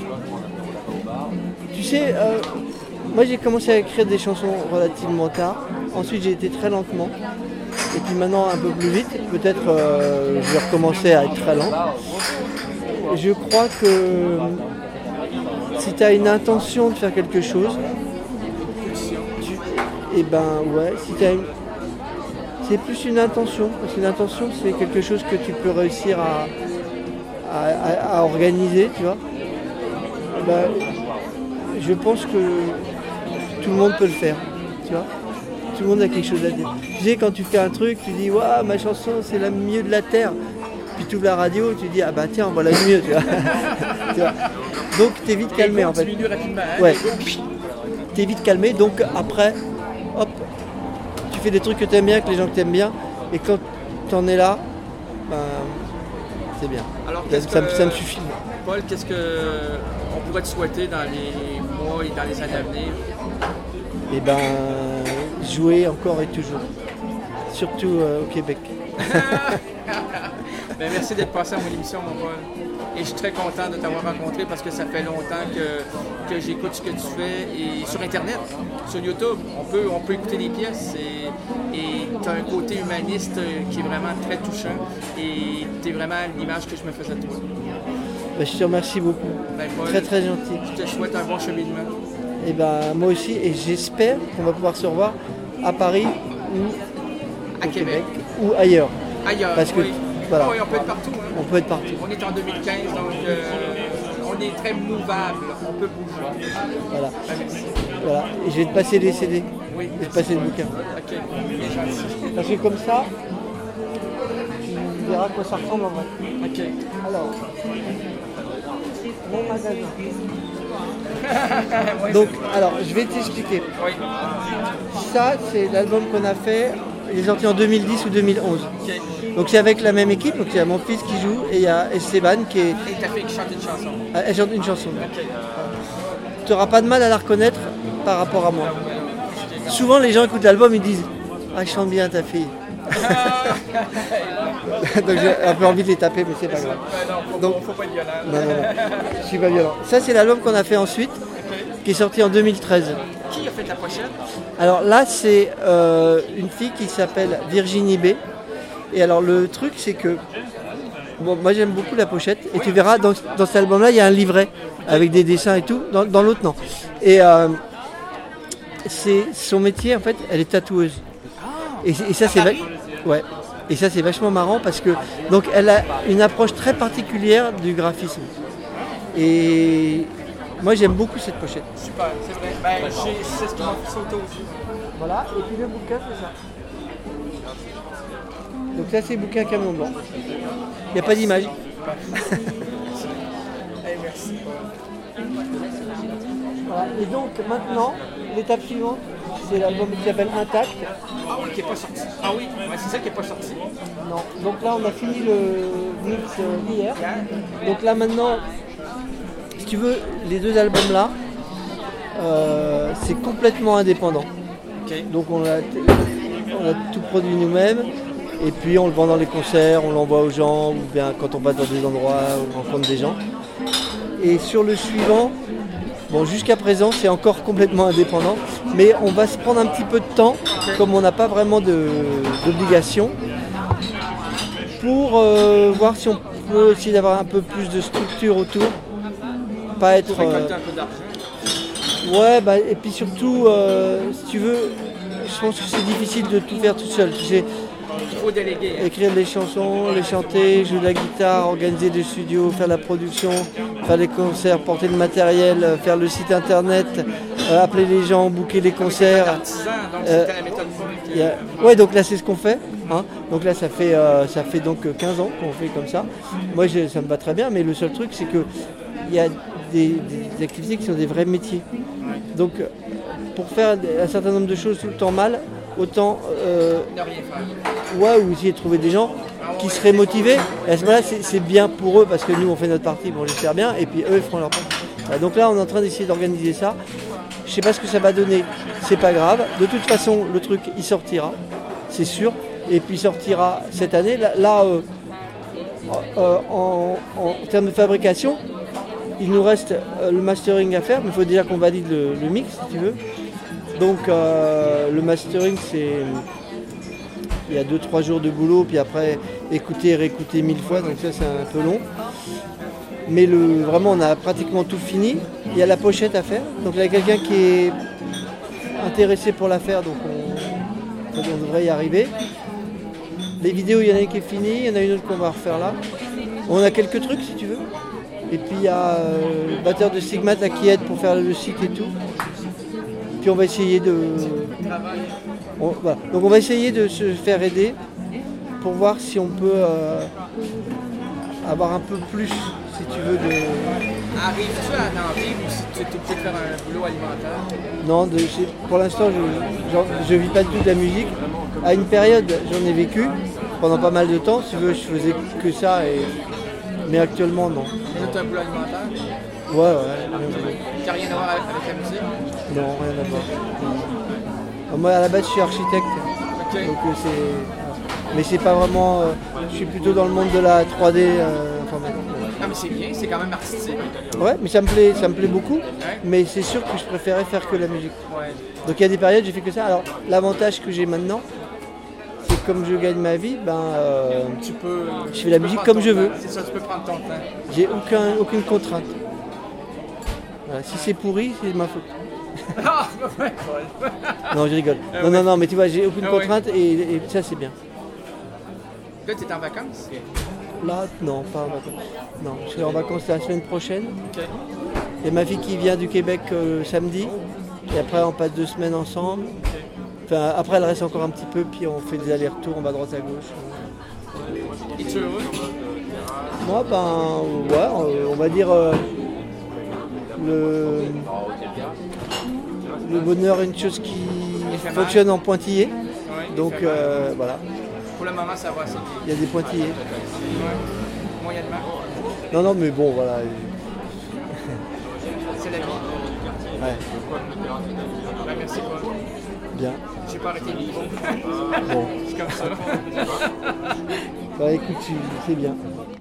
tu sais, euh, moi j'ai commencé à écrire des chansons relativement tard. Ensuite j'ai été très lentement. Et puis maintenant un peu plus vite. Peut-être euh, je vais recommencer à être très lent. Je crois que si tu as une intention de faire quelque chose, tu, et ben ouais, si tu une, c'est plus une intention, parce qu'une intention c'est quelque chose que tu peux réussir à, à, à- à organiser, tu vois. Et ben, je pense que tout le monde peut le faire, tu vois. Tout le monde a quelque chose à dire. Tu sais, quand tu fais un truc, tu dis waouh, ma chanson c'est la mieux de la terre. Puis tu ouvres la radio, tu dis ah bah tiens, voilà le mieux, tu vois. Tu vois. Donc t'es vite calmé en fait. diminue rapidement. Hein, Ouais. l'ego. T'es vite calmé, donc après, hop, tu fais des trucs que t'aimes bien, que les gens que t'aimes bien, et quand t'en es là, ben, c'est bien. Alors, Ça, qu'est-ce ça me- que- ça me suffit. Paul, qu'est-ce qu'on pourrait te souhaiter dans les mois et dans les années à venir? Et ben, jouer encore et toujours. Surtout euh, au Québec. Ben, merci d'être passé à mon émission, mon Paul. Et je suis très content de t'avoir rencontré parce que ça fait longtemps que, que j'écoute ce que tu fais. Et sur Internet, sur YouTube, on peut, on peut écouter des pièces. Et tu as un côté humaniste qui est vraiment très touchant. Et tu es vraiment l'image que je me faisais de toi. Ben, je te remercie beaucoup. Ben, Paul, Très très gentil. je te souhaite un bon cheminement. Et ben moi aussi, et j'espère qu'on va pouvoir se revoir à Paris ou À au Québec. ou ailleurs. Ailleurs, Parce que, oui. voilà. Oui, on peut être partout. Hein. On peut être partout. On est en deux mille quinze, donc euh, on est très mouvable. On peut bouger. Voilà. Ben, merci. Voilà. Et je vais te passer les C D. Oui, Je vais te passer le bouquin. OK, bien gentil. Parce que comme ça, tu verras à quoi ça ressemble en vrai. OK. Alors, mon magasin. Ouais, Donc, alors, je vais t'expliquer. c'est- oui. Ça, c'est l'album qu'on a fait. Il est sorti en deux mille dix ou deux mille onze. OK. Donc, c'est avec la même équipe. Donc, il y a mon fils qui joue et il y a Esteban qui est. Et ta fille qui chante une chanson. Elle chante une chanson. OK. Tu n'auras pas de mal à la reconnaître par rapport à moi. Souvent, les gens écoutent l'album, ils disent ah, je chante bien ta fille. Donc, j'ai un peu envie de les taper, mais c'est pas grave. Ben non, faut, Donc- faut pas être violent. Non, non, non. Je suis pas violent. Ça, c'est l'album qu'on a fait ensuite, qui est sorti en deux mille treize. Qui a fait la pochette? Alors là, c'est euh, une fille qui s'appelle Virginie B. Et alors, le truc, c'est que. Bon, moi, j'aime beaucoup la pochette. Et tu verras, dans, dans cet album-là, il y a un livret avec des dessins et tout. Dans, dans l'autre, non. Et euh, c'est son métier, en fait, elle est tatoueuse. Et, et ça, c'est. va- Ouais. Et ça, c'est vachement marrant parce que. Donc, elle a une approche très particulière du graphisme. Et moi, j'aime beaucoup cette pochette. Super, c'est vrai. Ben, j'ai- c'est ce qui m'a fait sauter aussi. Voilà, et puis le bouquin, c'est ça. Donc ça, c'est le bouquin Camion Blanc. Il n'y a pas d'image. Hey, merci. Voilà. Et donc maintenant, l'étape suivante, c'est l'album qui s'appelle Intact. Ah oui, qui n'est pas sorti. Ah oui, ouais, c'est ça qui n'est pas sorti. Non. Donc là, on a fini le mix euh, hier. Donc là maintenant, si tu veux, les deux albums là, euh, c'est complètement indépendant. Okay. Donc on a, on a tout produit nous-mêmes. Et puis on le vend dans les concerts, on l'envoie aux gens, ou bien quand on va dans des endroits, on rencontre des gens. Et sur le suivant, bon jusqu'à présent c'est encore complètement indépendant, mais on va se prendre un petit peu de temps, comme on n'a pas vraiment de, d'obligation, pour euh, voir si on peut essayer d'avoir un peu plus de structure autour. Pas être. Pour récolter euh, un peu d'argent. Ouais, bah, et puis surtout, euh, si tu veux, je pense que c'est difficile de tout faire tout seul. Tu sais, il faut déléguer. Hein. Écrire des chansons, les chanter, jouer de la guitare, organiser des studios, faire la production, faire des concerts, porter le matériel, faire le site internet, euh, appeler les gens, booker les concerts. Artisan, donc euh, c'était la méthode qui... a... Ouais, donc là c'est ce qu'on fait. Hein. Donc là ça fait, euh, ça fait donc quinze ans qu'on fait comme ça. Moi je, ça me va très bien, mais le seul truc c'est que il y a des, des activités qui sont des vrais métiers. Donc pour faire un certain nombre de choses tout le temps mal, autant euh, ne rien faire. Ouais, ou essayer de trouver des gens qui seraient motivés. Et à ce moment-là, c'est, c'est bien pour eux parce que nous, on fait notre partie, bon, j'espère bien, et puis eux, ils feront leur partie. Voilà, donc là, on est en train d'essayer d'organiser ça. Je sais pas ce que ça va donner, c'est pas grave. De toute façon, le truc, il sortira, c'est sûr. Et puis, il sortira cette année. Là, là euh, euh, en, en termes de fabrication, il nous reste euh, le mastering à faire, mais il faut déjà qu'on valide le, le mix, si tu veux. Donc, euh, le mastering, c'est... Il y a deux trois jours de boulot, puis après écouter et réécouter mille fois, donc ça c'est un peu long. Mais le, vraiment on a pratiquement tout fini. Il y a la pochette à faire, donc il y a quelqu'un qui est intéressé pour la faire, donc on, on devrait y arriver. Les vidéos, il y en a une qui est finie, il y en a une autre qu'on va refaire là. On a quelques trucs si tu veux. Et puis il y a euh, le batteur de Stigmat là, qui aide pour faire le site et tout. Puis on va essayer de... On, voilà. Donc on va essayer de se faire aider pour voir si on peut euh, avoir un peu plus, si tu veux, de... Arrives-tu à en vivre ou si tu es obligé de faire un boulot alimentaire? Non, de, pour l'instant je ne vis pas du tout de la musique. À une période j'en ai vécu pendant pas mal de temps, si tu veux je faisais que ça, et... mais actuellement non. Mais tu as un boulot alimentaire? Ouais, ouais. Tu n'as rien à voir avec la musique? Non, rien à voir. Moi à la base je suis architecte, okay. Donc euh, c'est... mais c'est pas vraiment... Euh, je suis plutôt dans le monde de la trois D euh, informatique. Ah mais c'est bien, c'est quand même artistique. Ouais, mais ça me plaît, ça me plaît beaucoup, ouais. Mais c'est sûr que je préférais faire que la musique. Ouais. Donc il y a des périodes j'ai fait que ça. Alors l'avantage que j'ai maintenant, c'est que comme je gagne ma vie, ben euh, tu peux, je tu fais la musique comme je veux. C'est ça, tu peux prendre ton temps. J'ai aucun, aucune contrainte. Voilà, si c'est pourri, c'est ma faute. Ah, ouais. Non, je rigole. Ah, non, ouais. non, non, mais tu vois, j'ai aucune ah, contrainte ouais. et, et ça, c'est bien. Là, tu es en vacances? Là, non, pas en vacances. Non, je serai en vacances la semaine prochaine. Okay. Il y a ma fille qui vient du Québec euh, samedi. Et après, on passe deux semaines ensemble. Enfin, après, elle reste encore un petit peu, puis on fait des allers-retours, on va à droite à gauche. Et tu es heureux? Moi, ben, ouais, on va dire euh, le, le bonheur est une chose qui fonctionne en pointillé. Ouais, donc euh, voilà. Pour le moment, ça va, c'est bien. Il y a des pointillés. Ouais. Moyennement. Non, non, mais bon, voilà. C'est la vie. Ouais. Ben, merci, Paul. Bien. J'ai pas arrêté le micro. Bon. C'est comme ça. Bah écoute, c'est bien.